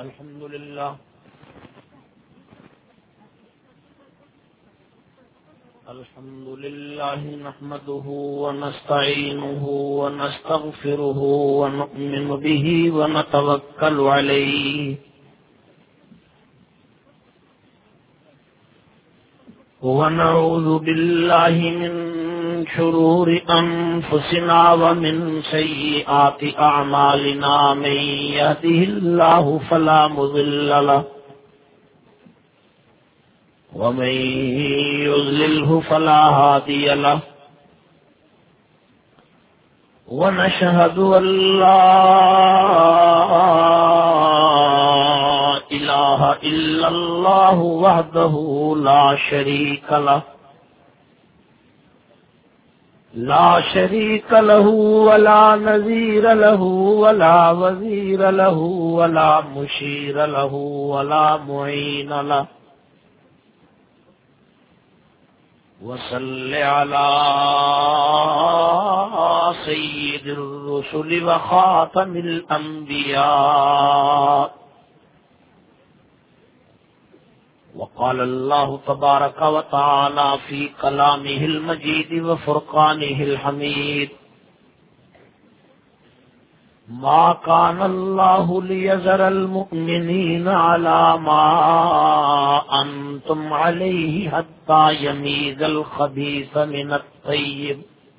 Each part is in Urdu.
الحمد لله نحمده ونستعينه ونستغفره ونؤمن به ونتوكل عليه ونعوذ بالله من شرور أنفسنا ومن سيئات أعمالنا من يهده الله فلا مضل له ومن يضلله فلا هادي له ونشهد أن لا إله إلا الله وحده لا شريك له ولا نذير له ولا وزير له ولا مشير له ولا معين له وصل على سيد الرسل وخاتم الأنبياء وقال الله تبارك وتعالى في كلامه المجيد وفرقانه الحميد ما كان الله ليذر المؤمنين على ما أنتم عليه حتى يميز الخبيث من الطيب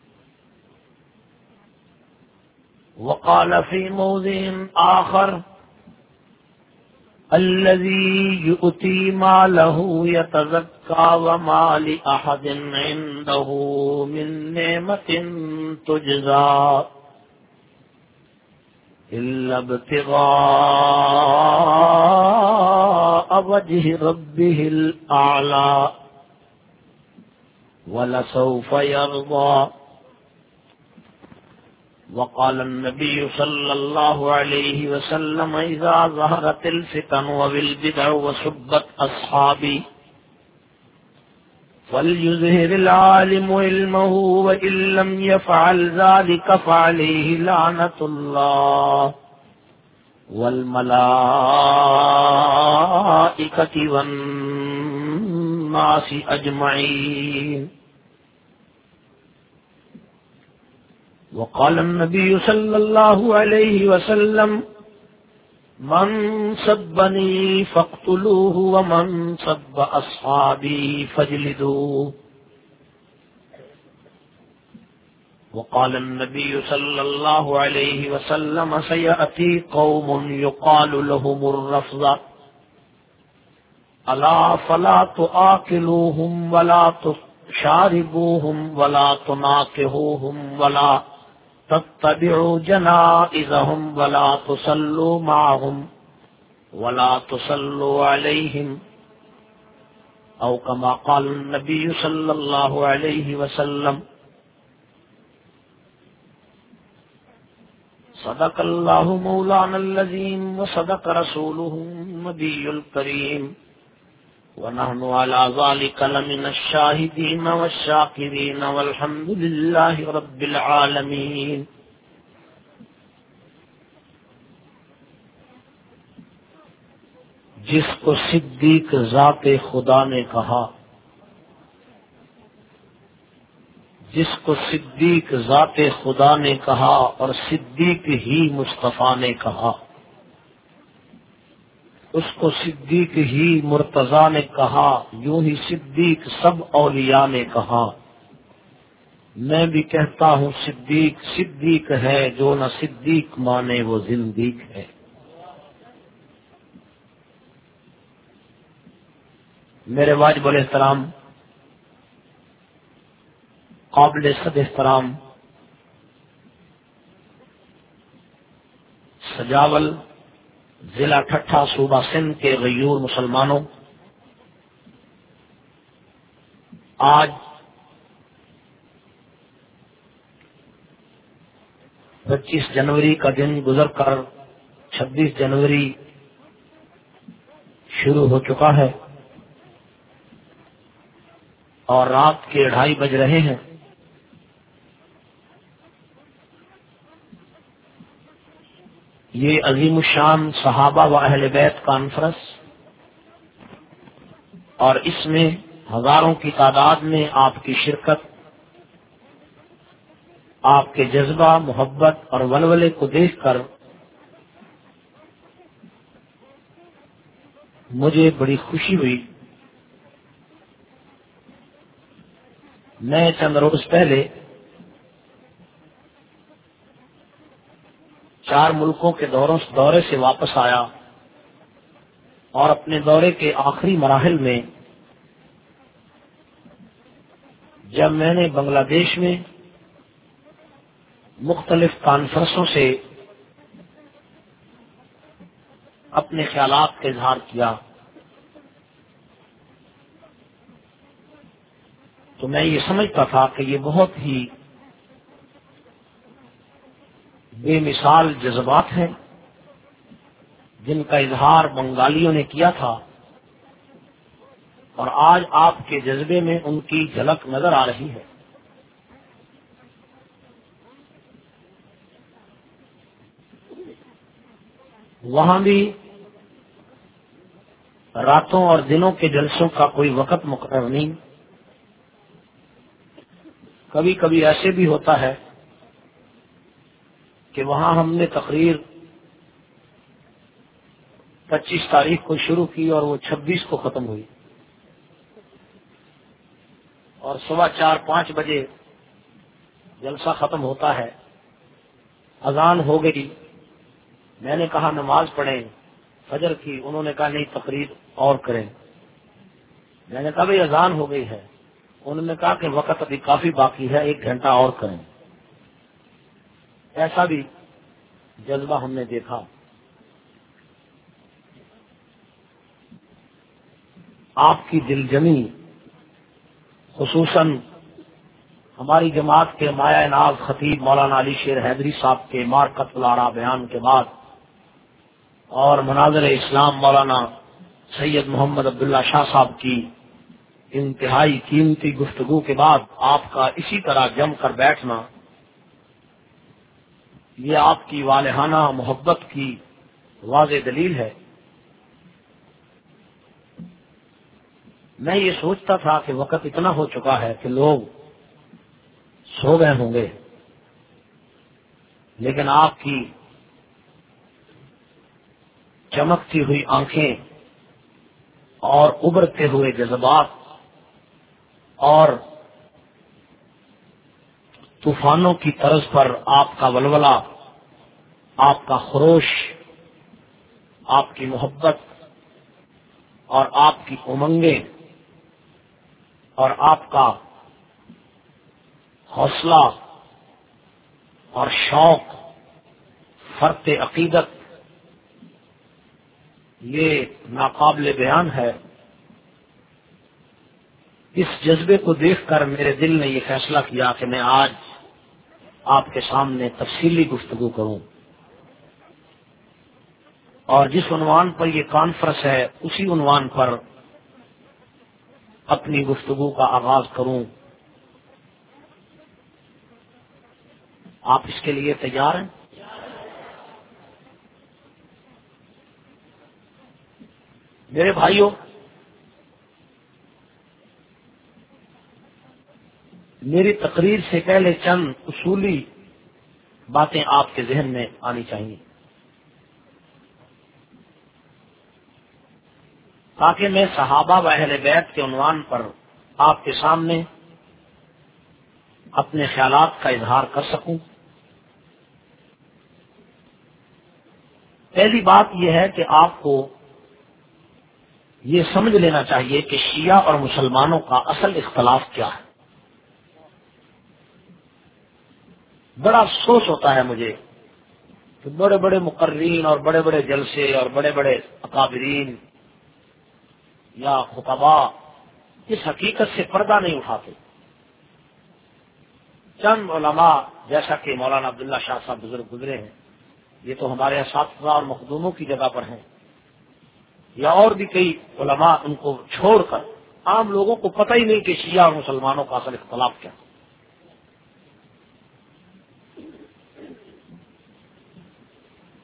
وقال في موضع آخر الذي يؤتي ماله يتزكى وما لأحد عنده من نعمة تجزى إلا ابتغاء وجه ربه الأعلى ولسوف يرضى وقال النبي صلى الله عليه وسلم إذا ظهرت الفتن والبدع وسبت أصحابي فليظهر العالم علمه وإن لم يفعل ذلك فعليه لعنة الله والملائكة والناس أجمعين وقال النبي صلى الله عليه وسلم من سبني فاقتلوه ومن سب أصحابي فاجلدوه وقال النبي صلى الله عليه وسلم سيأتي قوم يقال لهم الرفضة ألا فلا تآكلوهم ولا تشاربوهم ولا تناكحوهم ولا تتبعوا جنائزهم ولا تصلوا معهم ولا تصلوا عليهم أو كما قال النبي صلى الله عليه وسلم صدق الله مولانا العظيم وصدق رسوله النبي الكريم ونحن على ذلك لمن الشاهدين والشاكرين والحمد لله رب العالمين جس کو صدیق ذات خدا نے کہا، جس کو صدیق ذات خدا نے کہا اور صدیق ہی مصطفیٰ نے کہا، اس کو صدیق ہی مرتضیٰ نے کہا، یوں ہی صدیق سب اولیاء نے کہا۔ میں بھی کہتا ہوں صدیق صدیق ہے، جو نہ صدیق مانے وہ زندیق ہے۔ میرے واجب الاحترام قابل صد احترام سجاول ضلع ٹھٹھہ صوبہ سندھ کے غیور مسلمانوں، آج 25 جنوری کا دن گزر کر 26 جنوری شروع ہو چکا ہے اور رات کے 2:30 بج رہے ہیں۔ یہ عظیم الشان صحابہ و اہل بیت کانفرنس، اور اس میں ہزاروں کی تعداد میں آپ کی شرکت، آپ کے جذبہ، محبت اور ولولے کو دیکھ کر مجھے بڑی خوشی ہوئی۔ میں چند روز پہلے 4 ملکوں کے دورے سے واپس آیا، اور اپنے دورے کے آخری مراحل میں جب میں نے بنگلہ دیش میں مختلف کانفرنسوں سے اپنے خیالات کا اظہار کیا، تو میں یہ سمجھتا تھا کہ یہ بہت ہی بے مثال جذبات ہیں جن کا اظہار بنگالیوں نے کیا تھا، اور آج آپ کے جذبے میں ان کی جھلک نظر آ رہی ہے۔ وہاں بھی راتوں اور دنوں کے جلسوں کا کوئی وقت مقرر نہیں، کبھی کبھی ایسے بھی ہوتا ہے کہ وہاں ہم نے تقریر 25 تاریخ کو شروع کی اور وہ 26 کو ختم ہوئی، اور صبح 4-5 بجے جلسہ ختم ہوتا ہے، اذان ہو گئی، میں نے کہا نماز پڑھیں فجر کی، انہوں نے کہا نہیں تقریر اور کریں، میں نے کہا بھئی اذان ہو گئی ہے، انہوں نے کہا کہ وقت ابھی کافی باقی ہے، 1 گھنٹہ اور کریں۔ ایسا بھی جذبہ ہم نے دیکھا۔ آپ کی دل جمی، خصوصاً ہماری جماعت کے مایہ ناز خطیب مولانا علی شیر حیدری صاحب کے مارکت الآراء بیان کے بعد، اور مناظر اسلام مولانا سید محمد عبداللہ شاہ صاحب کی انتہائی قیمتی گفتگو کے بعد آپ کا اسی طرح جم کر بیٹھنا، یہ آپ کی والہانہ محبت کی واضح دلیل ہے۔ میں یہ سوچتا تھا کہ وقت اتنا ہو چکا ہے کہ لوگ سو گئے ہوں گے، لیکن آپ کی چمکتی ہوئی آنکھیں اور ابھرتے ہوئے جذبات اور طوفانوں کی طرز پر آپ کا ولولہ، آپ کا خروش، آپ کی محبت اور آپ کی امنگیں اور آپ کا حوصلہ اور شوق، فرط عقیدت، یہ ناقابل بیان ہے۔ اس جذبے کو دیکھ کر میرے دل نے یہ فیصلہ کیا کہ میں آج آپ کے سامنے تفصیلی گفتگو کروں، اور جس عنوان پر یہ کانفرنس ہے اسی عنوان پر اپنی گفتگو کا آغاز کروں۔ آپ اس کے لیے تیار ہیں؟ میرے بھائیوں، میری تقریر سے پہلے چند اصولی باتیں آپ کے ذہن میں آنی چاہیے، تاکہ میں صحابہ و اہل بیت کے عنوان پر آپ کے سامنے اپنے خیالات کا اظہار کر سکوں۔ پہلی بات یہ ہے کہ آپ کو یہ سمجھ لینا چاہیے کہ شیعہ اور مسلمانوں کا اصل اختلاف کیا ہے۔ بڑا افسوس ہوتا ہے مجھے کہ بڑے بڑے مقررین اور بڑے بڑے جلسے اور بڑے بڑے اکابرین یا خطباء اس حقیقت سے پردہ نہیں اٹھاتے۔ چند علماء جیسا کہ مولانا عبداللہ شاہ صاحب بزرگ گزرے ہیں، یہ تو ہمارے اساتذہ اور مخدوموں کی جگہ پر ہیں، یا اور بھی کئی علماء، ان کو چھوڑ کر عام لوگوں کو پتہ ہی نہیں کہ شیعہ اور مسلمانوں کا اصل اختلاف کیا۔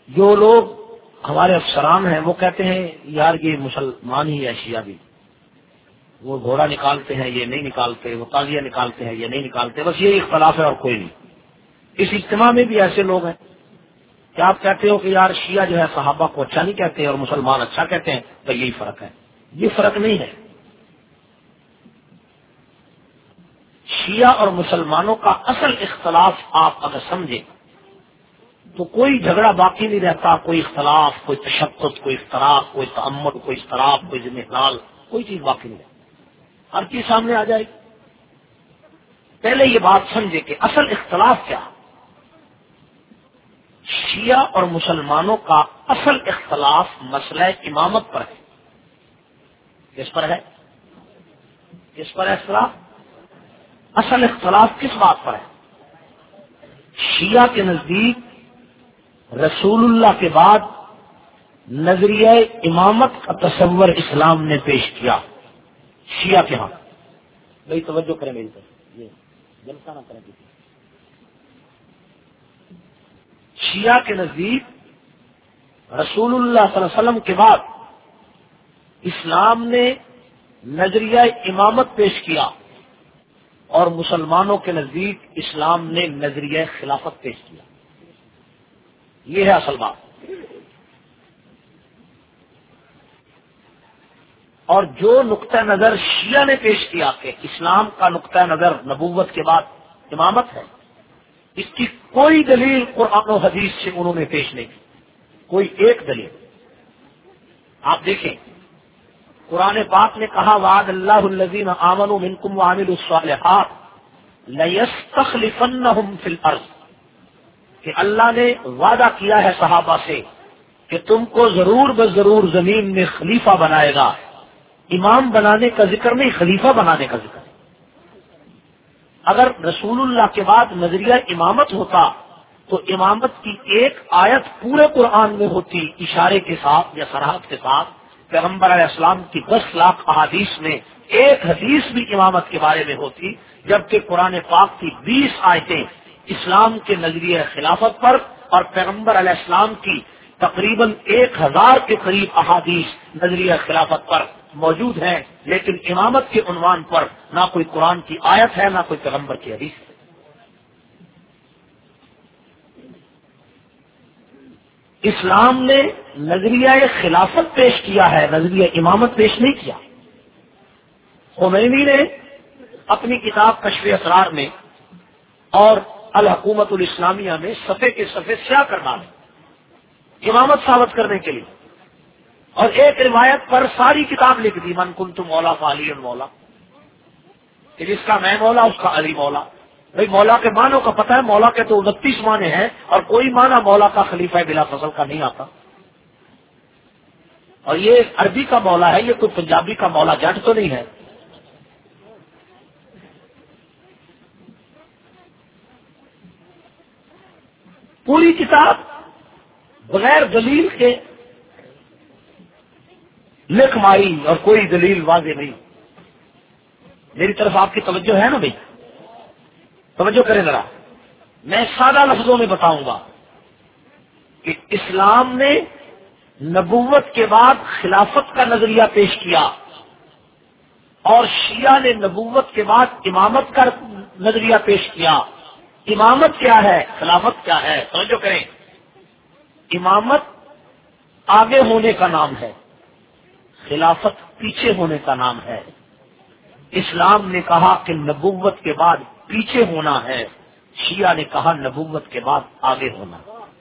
جو لوگ ہمارے افسران ہیں وہ کہتے ہیں یار یہ مسلمان ہی ہے شیعہ بھی، وہ گھوڑا نکالتے ہیں یہ نہیں نکالتے، وہ تازیہ نکالتے ہیں یہ نہیں نکالتے، بس یہ اختلاف ہے اور کوئی نہیں۔ اس اجتماع میں بھی ایسے لوگ ہیں کہ آپ کہتے ہو کہ یار شیعہ جو ہے صحابہ کو اچھا نہیں کہتے اور مسلمان اچھا کہتے ہیں، تو یہی فرق ہے۔ یہ فرق نہیں ہے۔ شیعہ اور مسلمانوں کا اصل اختلاف آپ اگر سمجھیں تو کوئی جھگڑا باقی نہیں رہتا، کوئی اختلاف، کوئی تشدد، کوئی اختراق، کوئی تعمد، کوئی اضطراب، کوئی ذمہ حلال، کوئی چیز باقی نہیں رہتی، ہر چیز سامنے آ جائے گی۔ پہلے یہ بات سمجھے کہ اصل اختلاف کیا ہے۔ شیعہ اور مسلمانوں کا اصل اختلاف مسئلہ امامت پر ہے۔ کس پر ہے؟ کس پر ہے اختلاف؟ اصل اختلاف کس بات پر ہے؟ شیعہ کے نزدیک رسول اللہ کے بعد نظریہ امامت کا تصور اسلام نے پیش کیا۔ شیعہ کے ہاں بھائی توجہ کریں میری طرف، یہ جلسہ نہ کریں کسی۔ شیعہ کے نزدیک رسول اللہ صلی اللہ علیہ وسلم کے بعد اسلام نے نظریہ امامت پیش کیا، اور مسلمانوں کے نزدیک اسلام نے نظریہ خلافت پیش کیا۔ یہ ہے اصل بات۔ اور جو نقطہ نظر شیعہ نے پیش کیا کہ اسلام کا نقطہ نظر نبوت کے بعد امامت ہے، اس کی کوئی دلیل قرآن و حدیث سے انہوں نے پیش نہیں کی، کوئی ایک دلیل۔ آپ دیکھیں قرآن پاک نے کہا وعد اللہ الذین آمنوا منکم وعملوا الصالحات لَيَسْتَخْلِفَنَّهُمْ فِي الْأَرْضِ، کہ اللہ نے وعدہ کیا ہے صحابہ سے کہ تم کو ضرور بضرور زمین میں خلیفہ بنائے گا۔ امام بنانے کا ذکر نہیں، خلیفہ بنانے کا ذکر ہے۔ اگر رسول اللہ کے بعد نظریہ امامت ہوتا تو امامت کی ایک آیت پورے قرآن میں ہوتی اشارے کے ساتھ یا صراحت کے ساتھ، پیغمبر علیہ السلام کی 10 لاکھ احادیث میں ایک حدیث بھی امامت کے بارے میں ہوتی، جبکہ قرآن پاک کی 20 آیتیں اسلام کے نظریہ خلافت پر اور پیغمبر علیہ السلام کی تقریباً 1000 کے قریب احادیث نظریہ خلافت پر موجود ہیں، لیکن امامت کے عنوان پر نہ کوئی قرآن کی آیت ہے نہ کوئی پیغمبر کی حدیث ہے۔ اسلام نے نظریہ خلافت پیش کیا ہے، نظریہ امامت پیش نہیں کیا۔ خمینی نے اپنی کتاب کشف اسرار میں اور الحکومت الاسلامیہ میں صفحے کے صفحے سیاہ کر ڈالے امامت ثابت کرنے کے لیے، اور ایک روایت پر ساری کتاب لکھ دی من کنت مولا فعلی مولا، کہ جس کا میں مولا اس کا علی مولا۔ بھائی مولا کے معنوں کا پتہ ہے، مولا کے تو 29 معنی ہیں اور کوئی معنی مولا کا خلیفہ بلا فضل کا نہیں آتا۔ اور یہ عربی کا مولا ہے، یہ کوئی پنجابی کا مولا جٹ تو نہیں ہے۔ پوری کتاب بغیر دلیل کے لکھ ماری اور کوئی دلیل واضح نہیں۔ میری طرف آپ کی توجہ ہے نا بھائی؟ توجہ کریں ذرا، میں سادہ لفظوں میں بتاؤں گا کہ اسلام نے نبوت کے بعد خلافت کا نظریہ پیش کیا، اور شیعہ نے نبوت کے بعد امامت کا نظریہ پیش کیا۔ امامت کیا ہے؟ خلافت کیا ہے؟ توجہ کریں، امامت آگے ہونے کا نام ہے، خلافت پیچھے ہونے کا نام ہے۔ اسلام نے کہا کہ نبوت کے بعد پیچھے ہونا ہے، شیعہ نے کہا نبوت کے بعد آگے ہونا۔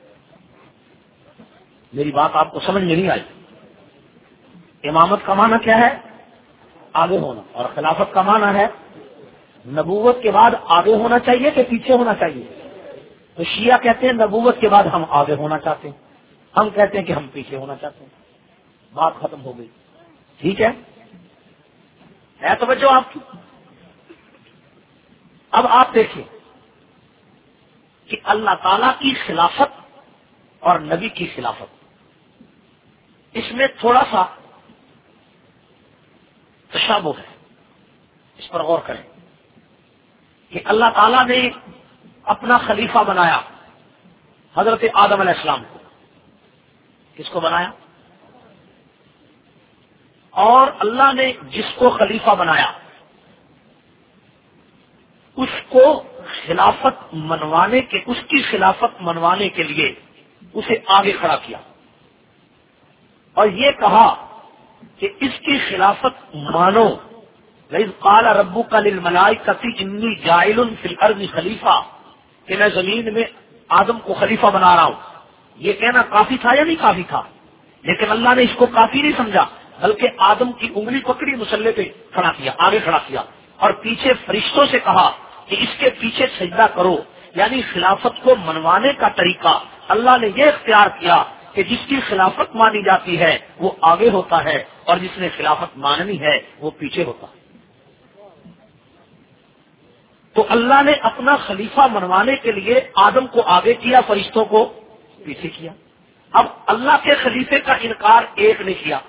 میری بات آپ کو سمجھ میں نہیں آئی؟ امامت کا معنی کیا ہے؟ آگے ہونا، اور خلافت کا معنی ہے نبوت کے بعد آگے ہونا چاہیے کہ پیچھے ہونا چاہیے؟ تو شیعہ کہتے ہیں نبوت کے بعد ہم آگے ہونا چاہتے ہیں، ہم کہتے ہیں کہ ہم پیچھے ہونا چاہتے ہیں۔ بات ختم ہو گئی، ٹھیک ہے توجہ آپ کی؟ اب آپ دیکھیں کہ اللہ تعالی کی خلافت اور نبی کی خلافت، اس میں تھوڑا سا تشابہ ہے، اس پر غور کریں کہ اللہ تعالیٰ نے اپنا خلیفہ بنایا حضرت آدم علیہ السلام کو، کس کو بنایا؟ اور اللہ نے جس کو خلیفہ بنایا اس کو خلافت منوانے کے، اس کی خلافت منوانے کے لیے اسے آگے کھڑا کیا اور یہ کہا کہ اس کی خلافت مانو۔ وَإِذْ قَالَ رَبُّكَ لِلْمَلَائِكَةِ إِنِّي جَاعِلٌ فِي الْأَرْضِ خلیفہ، کہ میں زمین میں آدم کو خلیفہ بنا رہا ہوں۔ یہ کہنا کافی تھا یا نہیں کافی تھا؟ لیکن اللہ نے اس کو کافی نہیں سمجھا، بلکہ آدم کی انگلی پکڑی، مسلح پہ کھڑا کیا، آگے کھڑا کیا، اور پیچھے فرشتوں سے کہا کہ اس کے پیچھے سجدہ کرو۔ یعنی خلافت کو منوانے کا طریقہ اللہ نے یہ اختیار کیا کہ جس کی خلافت مانی جاتی ہے وہ آگے ہوتا ہے اور جس نے خلافت ماننی ہے وہ پیچھے ہوتا ہے۔ تو اللہ نے اپنا خلیفہ منوانے کے لیے آدم کو آگے کیا، فرشتوں کو پیچھے کیا۔ اب اللہ کے خلیفے کا انکار ایک نے کیا۔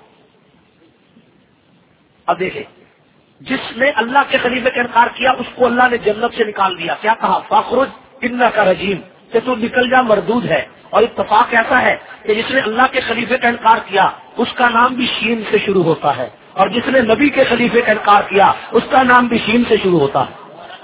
اب دیکھیں، جس نے اللہ کے خلیفے کا انکار کیا اس کو اللہ نے جنت سے نکال دیا۔ کیا کہا؟ فاخرج انک رجیم، کہ تو نکل جا، مردود ہے۔ اور اتفاق ایسا ہے کہ جس نے اللہ کے خلیفے کا انکار کیا اس کا نام بھی شین سے شروع ہوتا ہے، اور جس نے نبی کے خلیفے کا انکار کیا اس کا نام بھی شین سے شروع ہوتا ہے۔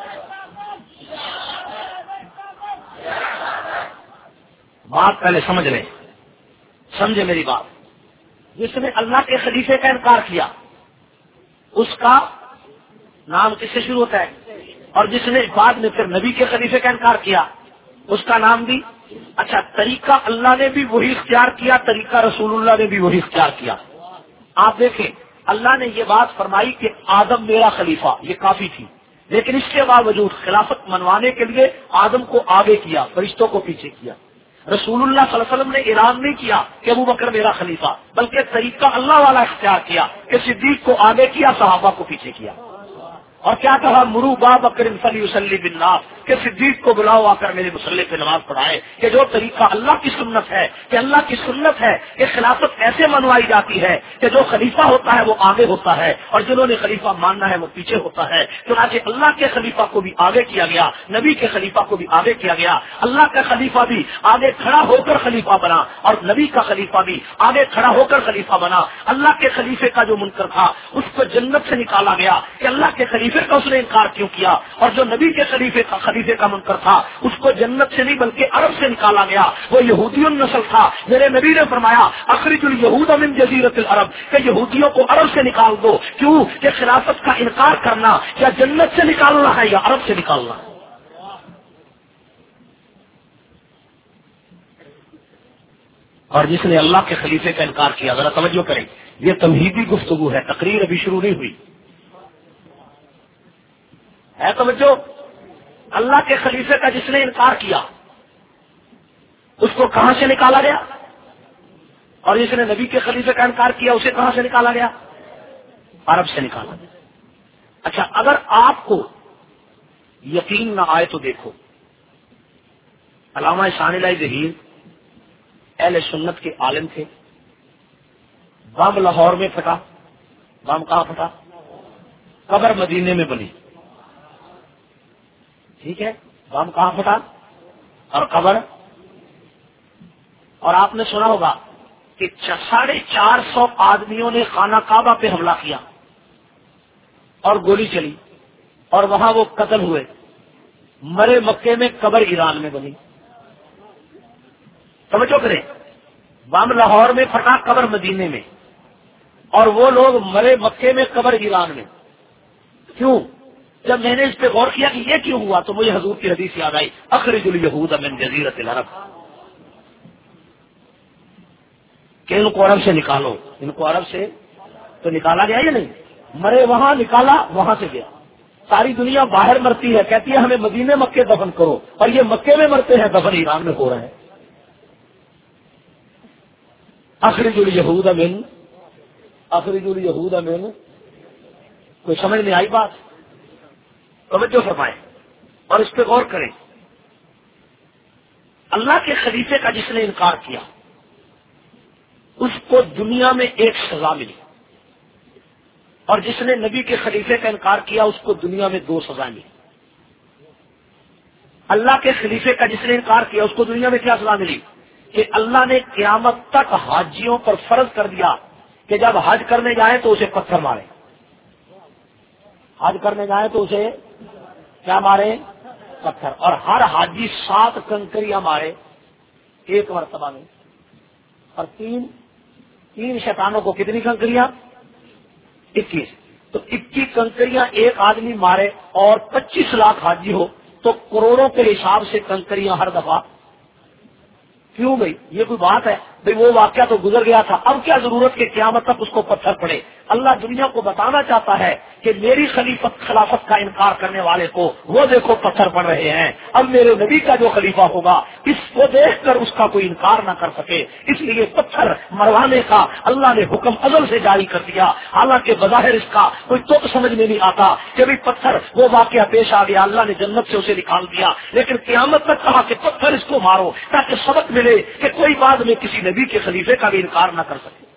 بات پہلے سمجھ لیں، سمجھے میری بات۔ جس نے اللہ کے خلیفے کا انکار کیا اس کا نام کس سے شروع ہوتا ہے، اور جس نے بعد میں پھر نبی کے خلیفے کا انکار کیا اس کا نام بھی۔ اچھا، طریقہ اللہ نے بھی وہی اختیار کیا، طریقہ رسول اللہ نے بھی وہی اختیار کیا۔ آپ دیکھیں، اللہ نے یہ بات فرمائی کہ آدم میرا خلیفہ، یہ کافی تھی، لیکن اس کے باوجود خلافت منوانے کے لیے آدم کو آگے کیا، فرشتوں کو پیچھے کیا۔ رسول اللہ صلی اللہ علیہ وسلم نے اعلان نہیں کیا کہ ابو بکر میرا خلیفہ، بلکہ طریقہ اللہ والا اختیار کیا کہ صدیق کو آگے کیا، صحابہ کو پیچھے کیا۔ اور کیا کہا؟ مرو با بکر فلیصلی بالناس، کہ صدیق کو بلاؤ آ کر میرے مصلی پہ نماز پڑھائے۔ کہ جو طریقہ اللہ کی سنت ہے، کہ اللہ کی سنت ہے کہ خلافت ایسے منوائی جاتی ہے کہ جو خلیفہ ہوتا ہے وہ آگے ہوتا ہے اور جنہوں نے خلیفہ ماننا ہے وہ پیچھے ہوتا ہے۔ چنانچہ اللہ کے خلیفہ کو بھی آگے کیا گیا، نبی کے خلیفہ کو بھی آگے کیا گیا۔ اللہ کا خلیفہ بھی آگے کھڑا ہو کر خلیفہ بنا اور نبی کا خلیفہ بھی آگے کھڑا ہو کر خلیفہ بنا۔ اللہ کے خلیفے کا جو منکر تھا اس کو جنت سے نکالا گیا کہ اللہ کے خلیفے کا اس نے انکار کیوں کیا، اور جو نبی کے خلیفے کا منکر تھا اس کو جنت سے نہیں بلکہ عرب سے نکالا گیا، وہ یہودی النسل تھا۔ میرے نبی نے فرمایا اخرج الیہود من جزیرۃ العرب، کہ یہودیوں کو عرب سے نکال دو۔ کیوں؟ کہ خلافت کا انکار کرنا یا جنت سے نکالنا ہے یا عرب سے نکالنا ہے۔ اور جس نے اللہ کے خلیفے کا انکار کیا، ذرا توجہ کریں، یہ تمہیدی گفتگو ہے، تقریر ابھی شروع نہیں ہوئی ہے، توجہ۔ اللہ کے خلیفے کا جس نے انکار کیا اس کو کہاں سے نکالا گیا، اور جس نے نبی کے خلیفے کا انکار کیا اسے کہاں سے نکالا گیا؟ عرب سے نکالا گیا۔ اچھا، اگر آپ کو یقین نہ آئے تو دیکھو، علامہ ثانی اللہ ظہیر اہل سنت کے عالم تھے۔ بم لاہور میں پھٹا، بم کہاں پھٹا؟ قبر مدینے میں بنی، ٹھیک ہے، بم کہاں پھٹا اور قبر۔ اور آپ نے سنا ہوگا کہ 450 آدمیوں نے خانہ کعبہ پہ حملہ کیا اور گولی چلی اور وہاں وہ قتل ہوئے، مرے مکے میں، قبر ایران میں بنی۔ توجہ کریں، بم لاہور میں پھٹا، قبر مدینے میں، اور وہ لوگ مرے مکے میں، قبر ایران میں۔ کیوں؟ جب میں نے اس پہ غور کیا کہ یہ کیوں ہوا تو مجھے حضور کی حدیث یاد آئی، اخرج الیہود من جزیرۃ العرب، کہ ان کو عرب سے نکالو۔ ان کو عرب سے تو نکالا گیا یا نہیں؟ مرے وہاں، نکالا وہاں سے گیا۔ ساری دنیا باہر مرتی ہے، کہتی ہے ہمیں مدینے مکے دفن کرو، اور یہ مکے میں مرتے ہیں، دفن ایران میں ہو رہے ہیں۔ اخرج الیہود من، اخرج الیہود من، کوئی سمجھ نہیں آئی بات؟ توجہ فرمائیں اور اس پہ غور کریں۔ اللہ کے خلیفے کا جس نے انکار کیا اس کو دنیا میں ایک سزا ملی، اور جس نے نبی کے خلیفے کا انکار کیا اس کو دنیا میں 2 سزائیں ملی۔ اللہ کے خلیفے کا جس نے انکار کیا اس کو دنیا میں کیا سزا ملی؟ کہ اللہ نے قیامت تک حاجیوں پر فرض کر دیا کہ جب حج کرنے جائیں تو اسے پتھر مارے، حج کرنے جائیں تو اسے کیا مارے؟ پتھر. اور ہر حاجی 7 کنکریاں مارے ایک مرتبہ میں، اور تین شیطانوں کو کتنی کنکریاں؟ 21. تو 21 کنکریاں ایک آدمی مارے اور 25 لاکھ حاجی ہو تو کروڑوں کے حساب سے کنکریاں ہر دفعہ. کیوں بھائی؟ یہ کوئی بات ہے؟ بھائی وہ واقعہ تو گزر گیا تھا، اب کیا ضرورت کہ قیامت تک اس کو پتھر پڑے؟ اللہ دنیا کو بتانا چاہتا ہے کہ میری خلافت کا انکار کرنے والے کو وہ دیکھو پتھر پڑ رہے ہیں، اب میرے نبی کا جو خلیفہ ہوگا اس کو دیکھ کر اس کا کوئی انکار نہ کر سکے، اس لیے پتھر مروانے کا اللہ نے حکم ازل سے جاری کر دیا. حالانکہ بظاہر اس کا کوئی تو سمجھ میں نہیں آتا کہ بھائی پتھر، وہ واقعہ پیش آ گیا، اللہ نے جنت سے اسے نکال دیا، لیکن قیامت تک کہا کہ پتھر اس کو مارو تاکہ سبق ملے کہ کوئی بعد میں کسی نبی کے خلیفے کا بھی انکار نہ کر سکے.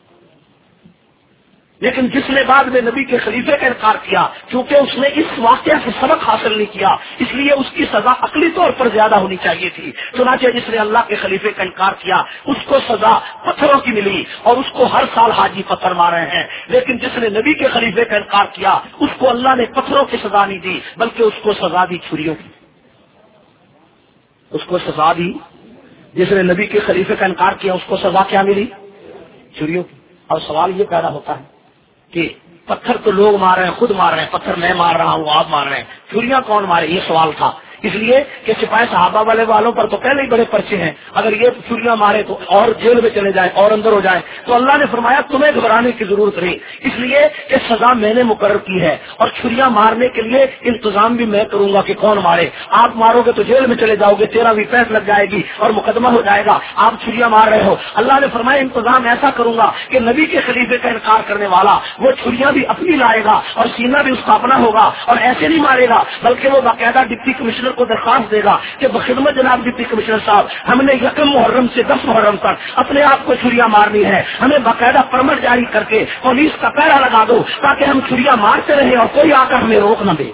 لیکن جس نے بعد میں نبی کے خلیفے کا انکار کیا، کیونکہ اس نے اس واقعہ سے سبق حاصل نہیں کیا، اس لیے اس کی سزا عقلی طور پر زیادہ ہونی چاہیے تھی. چنانچہ جس نے اللہ کے خلیفے کا انکار کیا اس کو سزا پتھروں کی ملی، اور اس کو ہر سال حاجی پتھر مار رہے ہیں. لیکن جس نے نبی کے خلیفے کا انکار کیا اس کو اللہ نے پتھروں کی سزا نہیں دی، بلکہ اس کو سزا دی چھریوں کی. اس کو سزا دی، جس نے نبی کے خلیفے کا انکار کیا اس کو سزا کیا ملی؟ چھریوں کی. اور سوال یہ پیدا ہوتا ہے کہ پتھر تو لوگ مار رہے ہیں، خود مار رہے ہیں، پتھر میں مار رہا ہوں، آپ مار رہے ہیں، چھریاں کون مارے؟ یہ سوال تھا. اس لیے کہ سپاہی صحابہ والوں پر تو پہلے ہی بڑے پرچے ہیں، اگر یہ چھریاں مارے تو اور جیل میں چلے جائیں اور اندر ہو جائیں. تو اللہ نے فرمایا تمہیں گھبرانے کی ضرورت نہیں، اس لیے کہ سزا میں نے مقرر کی ہے، اور چھریاں مارنے کے لیے انتظام بھی میں کروں گا کہ کون مارے. آپ مارو گے تو جیل میں چلے جاؤ گے، 13ویں پیس لگ جائے گی اور مقدمہ ہو جائے گا. آپ چھریاں مار رہے ہو، اللہ نے فرمایا انتظام ایسا کروں گا کہ نبی کے خلیفے کا انکار کرنے والا وہ چھریاں بھی اپنی لائے گا اور سینہ بھی اس کا اپنا ہوگا، اور ایسے نہیں مارے گا بلکہ وہ باقاعدہ ڈپٹی کمشنر کو درخواست دے گا کہ بخدمت جناب ڈپٹی کمشنر صاحب، ہم نے 1 محرم سے 10 محرم تک اپنے آپ کو چھریاں مارنی ہے، ہمیں باقاعدہ پرمٹ جاری کر کے پولیس کا پہرا لگا دو تاکہ ہم چھریاں مارتے رہیں اور کوئی آ کر ہمیں روک نہ دے.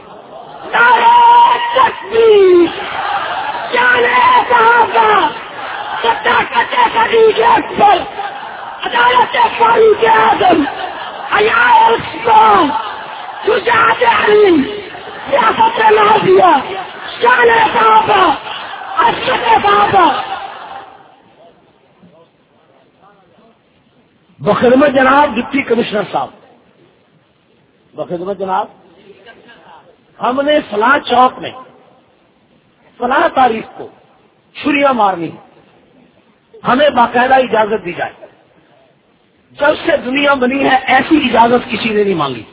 بخدمت جناب ڈپٹی کمشنر صاحب، بخدمت جناب، ہم نے فلاں چوک میں فلاں تاریخ کو چھریاں مارنی ہے، ہمیں باقاعدہ اجازت دی جائے. جب سے دنیا بنی ہے ایسی اجازت کسی نے نہیں مانگی.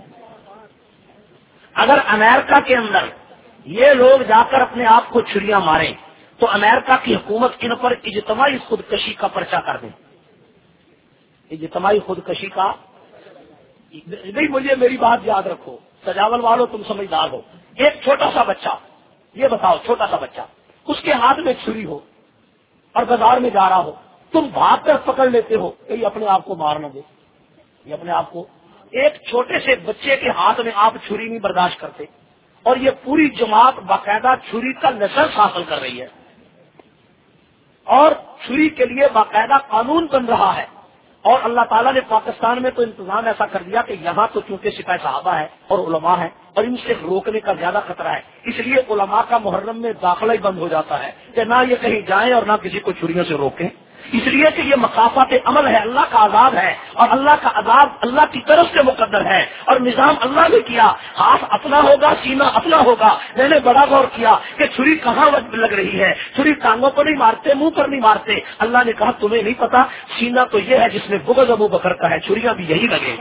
اگر امریکہ کے اندر یہ لوگ جا کر اپنے آپ کو چھریاں ماریں تو امریکہ کی حکومت ان پر اجتماعی خودکشی کا پرچہ کر دیں. اجتماعی خودکشی کا نہیں، مجھے میری بات یاد رکھو، سجاول والوں تم سمجھدار ہو. ایک چھوٹا سا بچہ، یہ بتاؤ چھوٹا سا بچہ، اس کے ہاتھ میں چھری ہو اور بازار میں جا رہا ہو، تم بھاگ کر پکڑ لیتے ہو کہ یہ اپنے آپ کو مار نہ دے، یہ اپنے آپ کو. ایک چھوٹے سے بچے کے ہاتھ میں آپ چھری نہیں برداشت کرتے، اور یہ پوری جماعت باقاعدہ چھری کا لائسنس حاصل کر رہی ہے اور چھری کے لیے باقاعدہ قانون بن رہا ہے. اور اللہ تعالیٰ نے پاکستان میں تو انتظام ایسا کر دیا کہ یہاں تو چونکہ سپاہی صحابہ ہے اور علماء ہیں اور ان سے روکنے کا زیادہ خطرہ ہے، اس لیے علماء کا محرم میں داخلہ ہی بند ہو جاتا ہے کہ نہ یہ کہیں جائیں اور نہ کسی کو چھریوں سے روکیں، اس لیے کہ یہ مقافات عمل ہے، اللہ کا عذاب ہے، اور اللہ کا عذاب اللہ کی طرف سے مقدر ہے اور نظام اللہ نے کیا. ہاتھ اپنا ہوگا، سینہ اپنا ہوگا. میں نے بڑا غور کیا کہ چھری کہاں لگ رہی ہے. چھری ٹانگوں پر نہیں مارتے، منہ پر نہیں مارتے. اللہ نے کہا تمہیں نہیں پتا، سینہ تو یہ ہے جس میں بغض ابو بکر کا ہے، چھریاں بھی یہی لگے.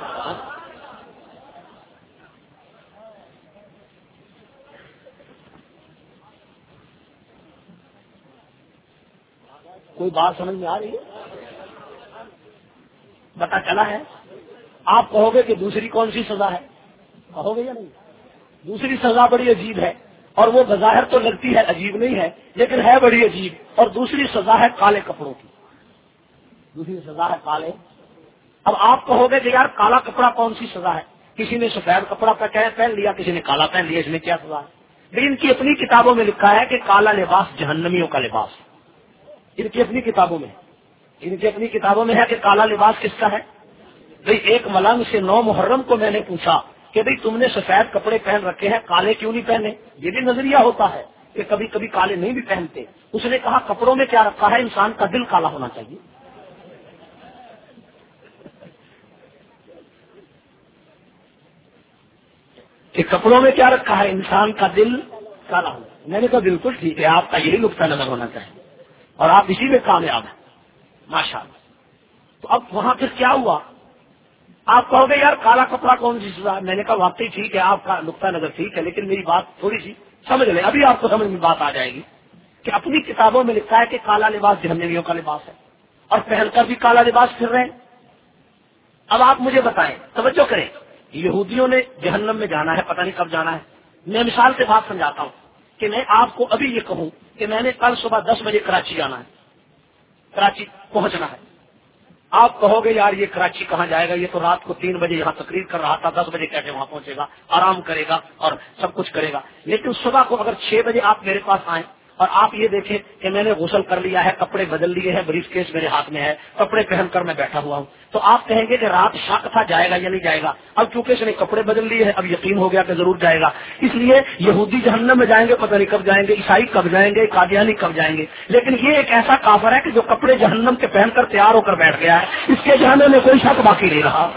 کوئی بات سمجھ میں آ رہی ہے؟ پتا چلا ہے؟ آپ کہو گے کہ دوسری کون سی سزا ہے، کہو گے یا نہیں؟ دوسری سزا بڑی عجیب ہے، اور وہ بظاہر تو لگتی ہے عجیب نہیں ہے لیکن ہے بڑی عجیب. اور دوسری سزا ہے کالے کپڑوں کی. دوسری سزا ہے کالے. اب آپ کہو گے کہ یار کالا کپڑا کون سی سزا ہے؟ کسی نے سفید کپڑا پہن لیا، کسی نے کالا پہن لیا، اس میں کیا سزا ہے؟ لیکن ان کی اپنی کتابوں میں لکھا ہے کہ کالا لباس جہنمیوں کا لباس. ان کی اپنی کتابوں میں ہے کہ کالا لباس کس کا ہے. بھئی ایک ملنگ سے 9 محرم کو میں نے پوچھا کہ بھئی تم نے سفید کپڑے پہن رکھے ہیں, کالے کیوں نہیں پہنے؟ یہ بھی نظریہ ہوتا ہے کہ کبھی کبھی کالے نہیں بھی پہنتے. اس نے کہا کپڑوں میں کیا رکھا ہے, انسان کا دل کالا ہونا چاہیے. کہ کپڑوں میں کیا رکھا ہے, انسان کا دل کالا ہونا. میں نے کہا بالکل ٹھیک ہے, آپ کا یہی نقطہ نظر ہونا چاہیے اور آپ اسی میں کامیاب ہیں ماشاءاللہ. تو اب وہاں پھر کیا ہوا؟ آپ کہو گے یار کالا کپڑا کون سی سزا ہے؟ میں نے کہا واقعی ٹھیک ہے, آپ کا نقطہ نظر ٹھیک ہے, لیکن میری بات تھوڑی سی سمجھ لیں. ابھی آپ کو سمجھ میں بات آ جائے گی کہ اپنی کتابوں میں لکھا ہے کہ کالا لباس جہنمیوں کا لباس ہے اور پہن کر بھی کالا لباس پھر رہے ہیں. اب آپ مجھے بتائیں, توجہ کریں, یہودیوں نے جہنم میں جانا ہے, پتہ نہیں کب جانا ہے. میں مثال سے بات سمجھاتا ہوں کہ میں آپ کو ابھی یہ کہوں کہ میں نے کل صبح 10 بجے کراچی جانا ہے, کراچی پہنچنا ہے. آپ کہو گے یار یہ کراچی کہاں جائے گا, یہ تو رات کو 3 بجے یہاں تقریر کر رہا تھا, 10 بجے کیسے وہاں پہنچے گا, آرام کرے گا اور سب کچھ کرے گا. لیکن صبح کو اگر 6 بجے آپ میرے پاس آئیں اور آپ یہ دیکھیں کہ میں نے غسل کر لیا ہے, کپڑے بدل لیے ہیں, بریف کیس میرے ہاتھ میں ہے, کپڑے پہن کر میں بیٹھا ہوا ہوں, تو آپ کہیں گے کہ رات شک تھا جائے گا یا نہیں جائے گا. اب چونکہ اس نے کپڑے بدل لیے ہیں, اب یقین ہو گیا کہ ضرور جائے گا. اس لیے یہودی جہنم میں جائیں گے, پتہ نہیں کب جائیں گے, عیسائی کب جائیں گے, قادیانی کب جائیں گے. لیکن یہ ایک ایسا کافر ہے کہ جو کپڑے جہنم کے پہن کر تیار ہو کر بیٹھ گیا ہے, اس کے جہنم میں کوئی شک باقی نہیں رہا.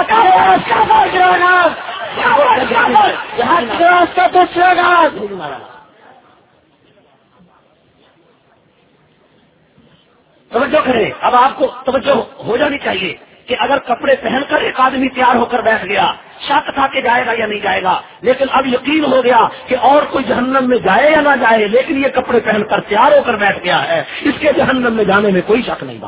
توجہ کریں, اب آپ کو توجہ ہو جانی چاہیے کہ اگر کپڑے پہن کر ایک آدمی تیار ہو کر بیٹھ گیا, شک تھا کہ جائے گا یا نہیں جائے گا, لیکن اب یقین ہو گیا کہ اور کوئی جہنم میں جائے یا نہ جائے, لیکن یہ کپڑے پہن کر تیار ہو کر بیٹھ گیا ہے, اس کے جہنم میں جانے میں کوئی شک نہیں تھا.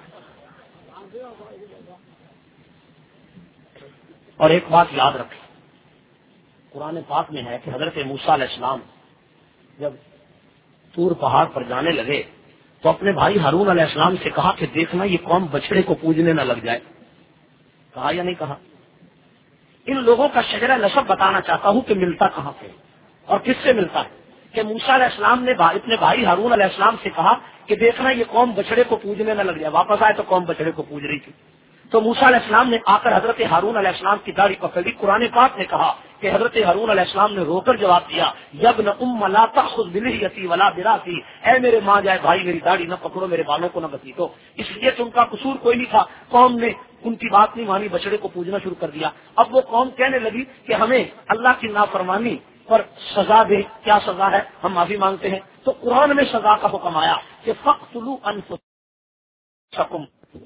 اور ایک بات یاد رکھیں, قرآن پاک میں ہے کہ حضرت موسیٰ علیہ السلام جب طور پہاڑ پر جانے لگے تو اپنے بھائی ہارون علیہ السلام سے کہا کہ دیکھنا یہ قوم بچڑے کو پوجنے نہ لگ جائے. کہا یا نہیں کہا؟ ان لوگوں کا شجرہ نسب بتانا چاہتا ہوں کہ ملتا کہاں سے اور کس سے ملتا ہے. کہ موسیٰ علیہ السلام نے اپنے بھائی ہارون علیہ السلام سے کہا کہ دیکھنا یہ قوم بچڑے کو پوجنے نہ لگ جائے. واپس آئے تو قوم بچڑے کو پوج رہی تھی. تو موسیٰ علیہ السلام نے آ کر حضرت ہارون علیہ السلام کی داڑھی پکڑی. قرآن پاک نے کہا کہ حضرت ہارون علیہ السلام نے رو کر جواب دیا, یبن ام لا تأخذ بلحیتی ولا براسی, اے میرے ماں جائے بھائی میری داڑھی نہ پکڑو, میرے بالوں کو نہ گھسیٹو. اس لیے تم کا قصور کوئی نہیں تھا, قوم نے ان کی بات نہیں مانی, بچڑے کو پوجنا شروع کر دیا. اب وہ قوم کہنے لگی کہ ہمیں اللہ کی نافرمانی پر سزا دے. کیا سزا ہے؟ ہم معافی مانگتے ہیں. تو قرآن میں سزا کا حکم آیا کہ فاقتلوا انفسکم,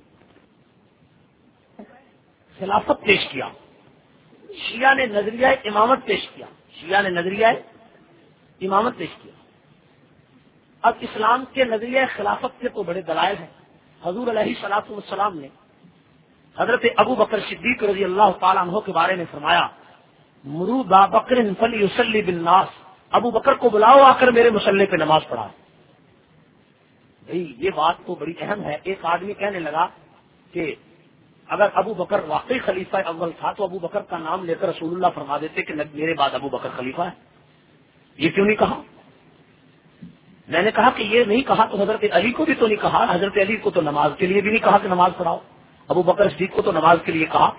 خلافت پیش کیا. شیعہ نے نظریہ امامت پیش کیا, شیعہ نے نظریہ امامت پیش کیا. اب اسلام کے نظریہ خلافت کے تو بڑے دلائل ہیں. حضور علیہ الصلوۃ والسلام نے حضرت ابو بکر صدیق رضی اللہ تعالیٰ عنہ کے بارے میں فرمایا, مروا با بکر فلیصلی بالناس, ابو بکر کو بلاؤ آ کر میرے مصلی پہ نماز پڑھا. بھئی یہ بات تو بڑی اہم ہے. ایک آدمی کہنے لگا کہ اگر ابو بکر واقعی خلیفہ اول تھا تو ابو بکر کا نام لے کر رسول اللہ فرما دیتے کہ میرے بعد ابو بکر خلیفہ ہے. یہ کیوں نہیں کہا؟ میں نے کہا کہ یہ نہیں کہا تو حضرت علی کو بھی تو نہیں کہا. حضرت علی کو تو نماز کے لیے بھی نہیں کہا کہ نماز پڑھاؤ. ابو بکر صدیق کو تو نماز کے لیے کہا.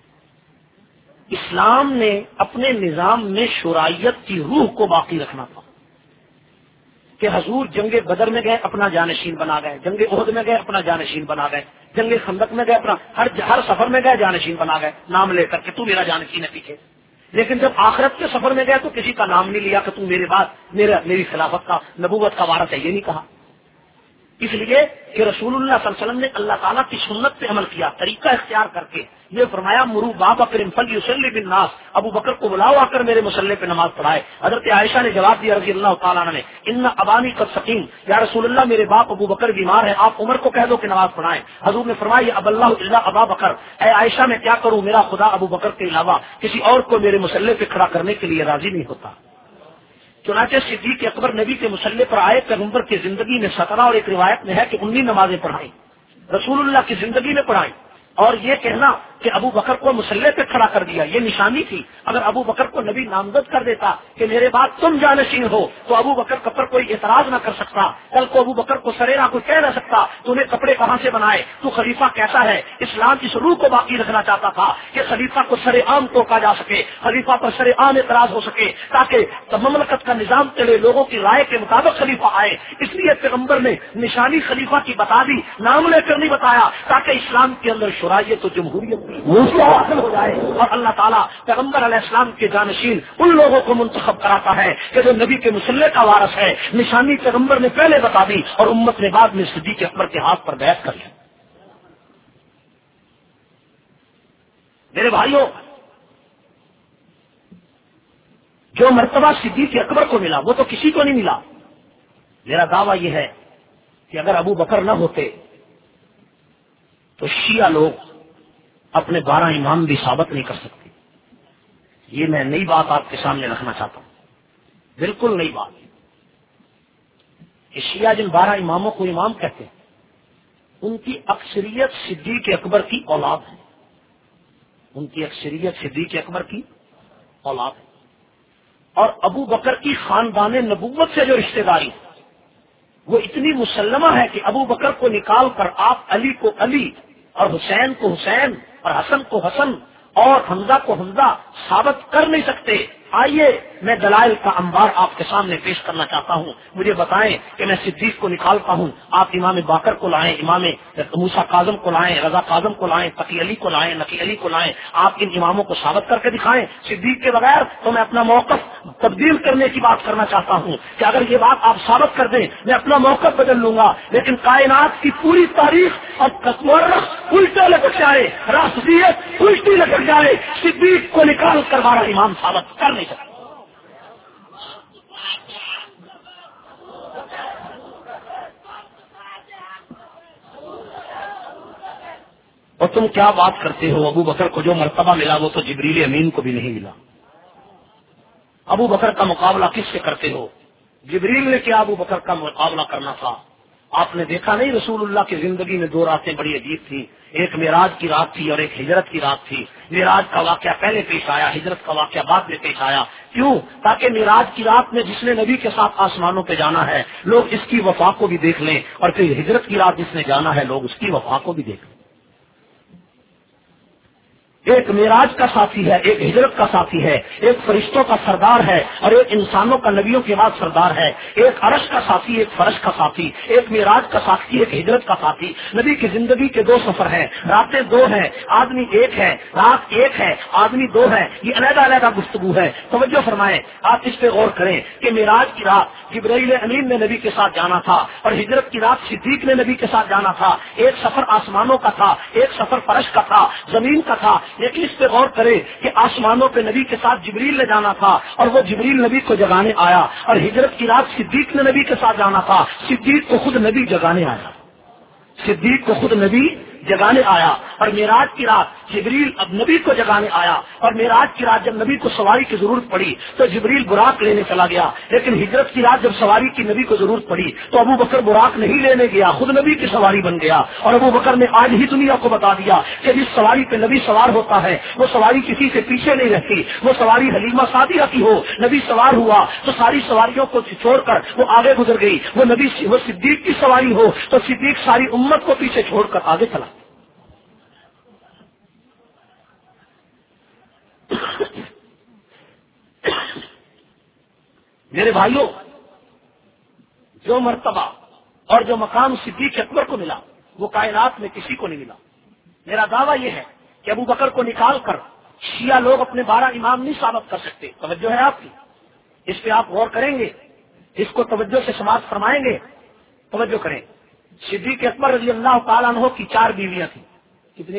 اسلام نے اپنے نظام میں شرائعت کی روح کو باقی رکھنا تھا کہ حضور جنگ بدر میں گئے اپنا جانشین بنا گئے, جنگ احد میں گئے اپنا جانشین بنا گئے, جنگ خندق میں گئے اپنا ہر سفر میں گئے جانشین بنا گئے, نام لے کر کہ تو میرا جانشین ہے پیچھے. لیکن جب آخرت کے سفر میں گئے تو کسی کا نام نہیں لیا کہ تو میرے بعد میری خلافت کا نبوت کا وارث ہے, یہ نہیں کہا. اس لیے کہ رسول اللہ صلی اللہ علیہ وسلم نے اللہ تعالیٰ کی سنت پہ عمل کیا, طریقہ اختیار کر کے. یہ فرمایا مروا با بکر فلیصلی بالناس, ابو بکر کو بلاؤ آ کر میرے مصلی پہ نماز پڑھائے. حضرت عائشہ نے جواب دیا رضی اللہ تعالیٰ عنہ نے, ان ابانی قد سقیم, یا رسول اللہ میرے باپ ابو بکر بیمار ہے, آپ عمر کو کہہ دو کہ نماز پڑھائیں. حضور نے فرمایا اب اللہ الا ابا بکر, اے عائشہ میں کیا کروں, میرا خدا ابو بکر کے علاوہ کسی اور کو میرے مصلی پہ کھڑا کرنے کے لیے راضی نہیں ہوتا. چنانچہ صدیق اکبر نبی کے مصلی پر آئے, پیغمبر کی زندگی میں 17 اور ایک روایت میں ہے کہ 19 نمازیں پڑھائیں, رسول اللہ کی زندگی میں پڑھائیں. اور یہ کہنا کہ ابو بکر کو مسلح پہ کھڑا کر دیا، یہ نشانی تھی۔ اگر ابو بکر کو نبی نامزد کر دیتا کہ میرے بعد تم جانشین ہو تو ابو بکر پر کوئی اعتراض نہ کر سکتا، کل کو ابو بکر کو سریرا کوئی کہہ نہ سکتا تو انہیں کپڑے کہاں سے بنائے، تو خلیفہ کیسا ہے۔ اسلام اس روح کو باقی رکھنا چاہتا تھا کہ خلیفہ کو سر عام ٹوکا جا سکے، خلیفہ پر سر عام اعتراض ہو سکے، تاکہ مملکت کا نظام چلے، لوگوں کی رائے کے مطابق خلیفہ آئے۔ اس لیے پیغمبر نے نشانی خلیفہ کی بتا دی، نام لے کر نہیں بتایا، تاکہ اسلام کے اندر شرائعیت و جمہوریت حاصل ہو جائے۔ اور اللہ تعالیٰ پیغمبر علیہ السلام کے جانشین ان لوگوں کو منتخب کراتا ہے کہ جو نبی کے مسلح کا وارث ہے۔ نشانی پیغمبر نے پہلے بتا دی اور امت نے بعد میں صدیق اکبر کے ہاتھ پر بیعت کر لی۔ میرے بھائیوں، جو مرتبہ صدیق اکبر کو ملا وہ تو کسی کو نہیں ملا۔ میرا دعویٰ یہ ہے کہ اگر ابو بکر نہ ہوتے تو شیعہ لوگ اپنے 12 امام بھی ثابت نہیں کر سکتے۔ یہ میں نئی بات آپ کے سامنے رکھنا چاہتا ہوں، بالکل نئی بات۔ کہ شیعہ جن 12 اماموں کو امام کہتے ہیں ان کی اکثریت صدیق اکبر کی اولاد ہے، ان کی اکثریت صدیق اکبر کی اولاد ہے۔ اور ابو بکر کی خاندان نبوت سے جو رشتہ داری وہ اتنی مسلمہ ہے کہ ابو بکر کو نکال کر آپ علی کو علی اور حسین کو حسین اور حسن کو حسن اور حمزہ کو حمزہ ثابت کر نہیں سکتے۔ آئیے میں دلائل کا انبار آپ کے سامنے پیش کرنا چاہتا ہوں، مجھے بتائیں کہ میں صدیق کو نکالتا ہوں، آپ امام باقر کو لائیں، امام موسیٰ کاظم کو لائیں، رضا کاظم کو لائیں، تقی علی کو لائیں، نقی علی کو لائیں، آپ ان اماموں کو ثابت کر کے دکھائیں صدیق کے بغیر، تو میں اپنا موقف تبدیل کرنے کی بات کرنا چاہتا ہوں کہ اگر یہ بات آپ ثابت کر دیں میں اپنا موقف بدل لوں گا، لیکن کائنات کی پوری تاریخ اور الٹے لٹک جائے، راسدیت الٹی لٹک جائے، صدیق کو نکال کر 12 امام ثابت کر نہیں سکتے۔ اور تم کیا بات کرتے ہو، ابو بکر کو جو مرتبہ ملا وہ تو جبریل امین کو بھی نہیں ملا۔ ابو بکر کا مقابلہ کس سے کرتے ہو؟ جبریل نے کیا ابو بکر کا مقابلہ کرنا تھا؟ آپ نے دیکھا نہیں رسول اللہ کی زندگی میں 2 راتیں بڑی عجیب تھیں، ایک معراج کی رات تھی اور ایک ہجرت کی رات تھی۔ معراج کا واقعہ پہلے پیش آیا، ہجرت کا واقعہ بعد میں پیش آیا۔ کیوں؟ تاکہ معراج کی رات میں جس نے نبی کے ساتھ آسمانوں پہ جانا ہے لوگ اس کی وفا کو بھی دیکھ لیں، اور پھر ہجرت کی رات جس نے جانا ہے لوگ اس کی وفا کو بھی دیکھ لیں۔ ایک معراج کا ساتھی ہے، ایک ہجرت کا ساتھی ہے، ایک فرشتوں کا سردار ہے اور ایک انسانوں کا نبیوں کے بعد سردار ہے، ایک عرش کا ساتھی، ایک فرش کا ساتھی، ایک معراج کا ساتھی، ایک ہجرت کا ساتھی۔ نبی کی زندگی کے 2 سفر ہیں، راتیں 2 ہیں، آدمی 1 ہے، رات 1 ہے، آدمی 2 ہے، یہ علیحدہ علیحدہ گفتگو ہے۔ توجہ فرمائیں، آپ اس پہ غور کریں کہ معراج کی رات جبرائیل امین نے نبی کے ساتھ جانا تھا اور ہجرت کی رات صدیق نے نبی کے ساتھ جانا تھا۔ ایک سفر آسمانوں کا تھا، ایک سفر فرش کا تھا، زمین کا تھا، لیکن اس پہ غور کرے کہ آسمانوں پہ نبی کے ساتھ جبریل نے جانا تھا اور وہ جبریل نبی کو جگانے آیا، اور ہجرت کی رات صدیق نے نبی کے ساتھ جانا تھا، صدیق کو خود نبی جگانے آیا، صدیق کو خود نبی جگانے آیا۔ اور معراج کی رات جبریل اب نبی کو جگانے آیا، اور معراج کی رات جب نبی کو سواری کی ضرورت پڑی تو جبریل براق لینے چلا گیا، لیکن ہجرت کی رات جب سواری کی نبی کو ضرورت پڑی تو ابو بکر براق نہیں لینے گیا، خود نبی کی سواری بن گیا۔ اور ابو بکر نے آج ہی دنیا کو بتا دیا کہ جس سواری پہ نبی سوار ہوتا ہے وہ سواری کسی سے پیچھے نہیں رہتی، وہ سواری حلیمہ سعدیہ کی ہو، نبی سوار ہوا تو ساری سواریوں کو چھوڑ کر وہ آگے گزر گئی، وہ صدیق کی سواری ہو تو صدیق ساری امت کو پیچھے چھوڑ کر آگے چلا۔ میرے بھائیوں، جو مرتبہ اور جو مقام صدیق اکبر کو ملا وہ کائنات میں کسی کو نہیں ملا۔ میرا دعویٰ یہ ہے کہ ابو بکر کو نکال کر شیعہ لوگ اپنے 12 امام نہیں ثابت کر سکتے۔ توجہ ہے آپ کی، اس پہ آپ غور کریں گے، اس کو توجہ سے سماعت فرمائیں گے۔ توجہ کریں، صدیق اکبر رضی اللہ تعالیٰ عنہ کی 4 بیویاں تھیں۔ کتنی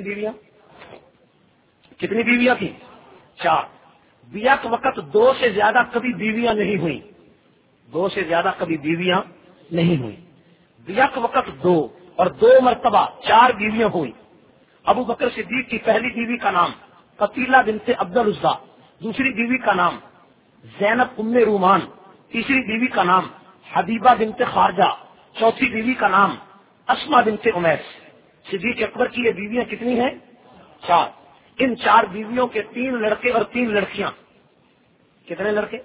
بیویاں تھیں؟ 4۔ بیعت وقت 2 سے زیادہ کبھی بیویاں نہیں ہوئی، 2 سے زیادہ کبھی بیویاں نہیں ہوئی۔ بیعت وقت 2 اور 2 مرتبہ 4 بیویاں ہوئی۔ ابو بکر صدیق کی پہلی بیوی کا نام قتیلہ بنت عبد العزیٰ، دوسری بیوی کا نام زینب ام رومان، تیسری بیوی کا نام حبیبہ بنت خارجہ، چوتھی بیوی کا نام اسما بنت امیس۔ صدیق اکبر کی یہ بیویاں کتنی ہیں؟ 4۔ ان 4 بیویوں کے 3 لڑکے اور 3 لڑکیاں. کتنے لڑکے؟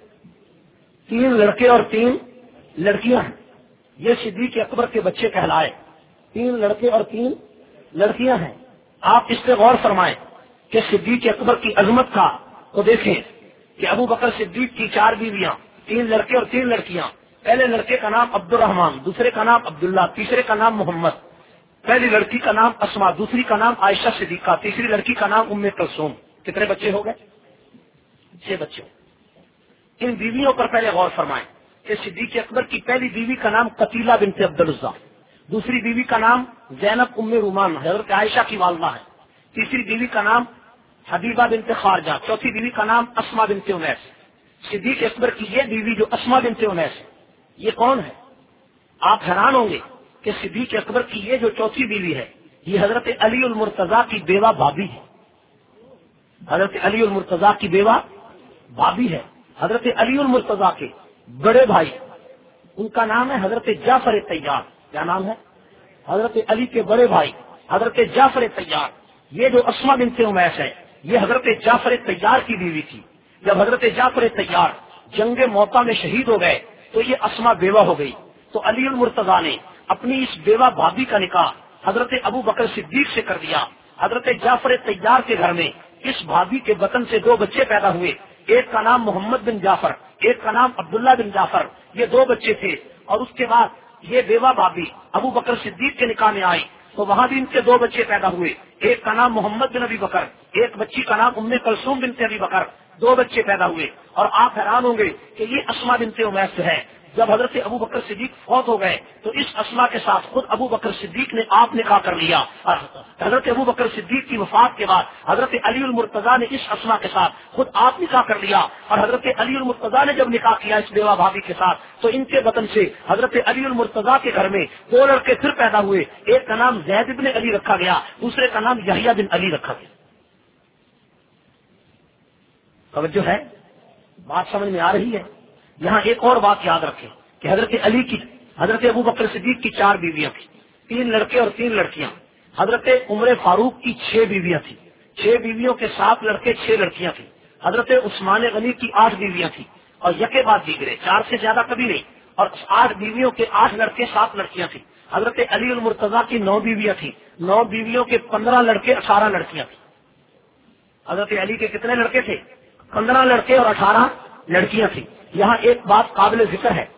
3 لڑکے اور 3 لڑکیاں ہیں. یہ صدیق اکبر کے بچے کہلائے. 3 لڑکے اور 3 لڑکیاں ہیں. آپ اس پہ غور فرمائیں کہ صدیق اکبر کی عظمت کا تو دیکھیں کہ ابو بکر صدیق کی 4 بیویاں، 3 لڑکے اور 3 لڑکیاں. پہلے لڑکے کا نام عبد الرحمان، دوسرے کا نام عبداللہ، تیسرے کا نام محمد. پہلی لڑکی کا نام اسما، دوسری کا نام عائشہ صدیقہ، تیسری لڑکی کا نام ام کلثوم. کتنے بچے ہو گئے؟ 6 بچے. ان بیویوں پر پہلے غور فرمائیں کہ صدیق اکبر کی پہلی بیوی کا نام قتیلہ بنت عبد العزا، دوسری بیوی کا نام زینب ام رومان حضرت عائشہ کی والدہ ہے، تیسری بیوی کا نام حبیبہ بنت خارجہ، چوتھی بیوی کا نام اسما بنت انیس. صدیق اکبر کی یہ بیوی جو اسما بنت انیس ہے، یہ کون ہے؟ آپ حیران ہوں گے کہ صدیق اکبر کی یہ جو چوتھی بیوی ہے، یہ حضرت علی المرتضیٰ کی بیوہ بھابی ہے. حضرت علی المرتضیٰ کی بیوہ بھابی ہے. حضرت علی المرتضیٰ کے بڑے بھائی، ان کا نام ہے حضرت جعفر طیار. کیا نام ہے؟ حضرت علی کے بڑے بھائی حضرت جعفر طیار. یہ جو اسما بنت امیس ہے، یہ حضرت جعفر طیار کی بیوی تھی. جب حضرت جعفر طیار جنگ موطا میں شہید ہو گئے تو یہ اسما بیوہ ہو گئی. تو علی المرتضیٰ نے اپنی اس بیوہ بھابی کا نکاح حضرت ابو بکر صدیق سے کر دیا. حضرت جعفر طیار کے گھر میں اس بھابی کے بطن سے 2 بچے پیدا ہوئے. ایک کا نام محمد بن جعفر، ایک کا نام عبداللہ بن جعفر. یہ 2 بچے تھے. اور اس کے بعد یہ بیوہ بھابی ابو بکر صدیق کے نکاح میں آئی تو وہاں بھی ان کے 2 بچے پیدا ہوئے. ایک کا نام محمد بن ابی بکر، ایک بچی کا نام ام کلثوم بنت ابی بکر. 2 بچے پیدا ہوئے. اور آپ حیران ہوں گے کہ یہ اسما بنت امیس ہے. جب حضرت ابو بکر صدیق فوت ہو گئے تو اس اسما کے ساتھ خود ابو بکر صدیق نے آپ نکاح کر لیا. اور حضرت ابو بکر صدیق کی وفات کے بعد حضرت علی المرتضیٰ نے اس اسما کے ساتھ خود آپ نکاح کر لیا. اور حضرت علی المرتضیٰ نے جب نکاح کیا اس بیوہ بھابی کے ساتھ تو ان کے وطن سے حضرت علی المرتضیٰ کے گھر میں 2 لڑکے پھر پیدا ہوئے. ایک کا نام زید بن علی رکھا گیا، دوسرے کا نام یحییٰ بن علی رکھا گیا. توجہ ہے؟ بات سمجھ میں آ رہی ہے؟ یہاں ایک اور بات یاد رکھیں کہ حضرت علی کی، حضرت ابو بکر صدیق کی 4 بیویاں تھیں، 3 لڑکے اور 3 لڑکیاں. حضرت عمر فاروق کی 6 بیویاں تھیں، 6 بیویوں کے 7 لڑکے 6 لڑکیاں تھیں. حضرت عثمان غنی کی 8 بیویاں تھیں اور یکے بعد دیگرے، 4 سے زیادہ کبھی نہیں. اور 8 بیویوں کے 8 لڑکے 7 لڑکیاں تھیں. حضرت علی المرتضیٰ کی 9 بیویاں تھیں، 9 بیویوں کے 15 لڑکے 18 لڑکیاں تھیں. حضرت علی کے کتنے لڑکے تھے؟ 15 لڑکے اور 18 لڑکیاں تھیں. یہاں ایک بات قابل ذکر ہے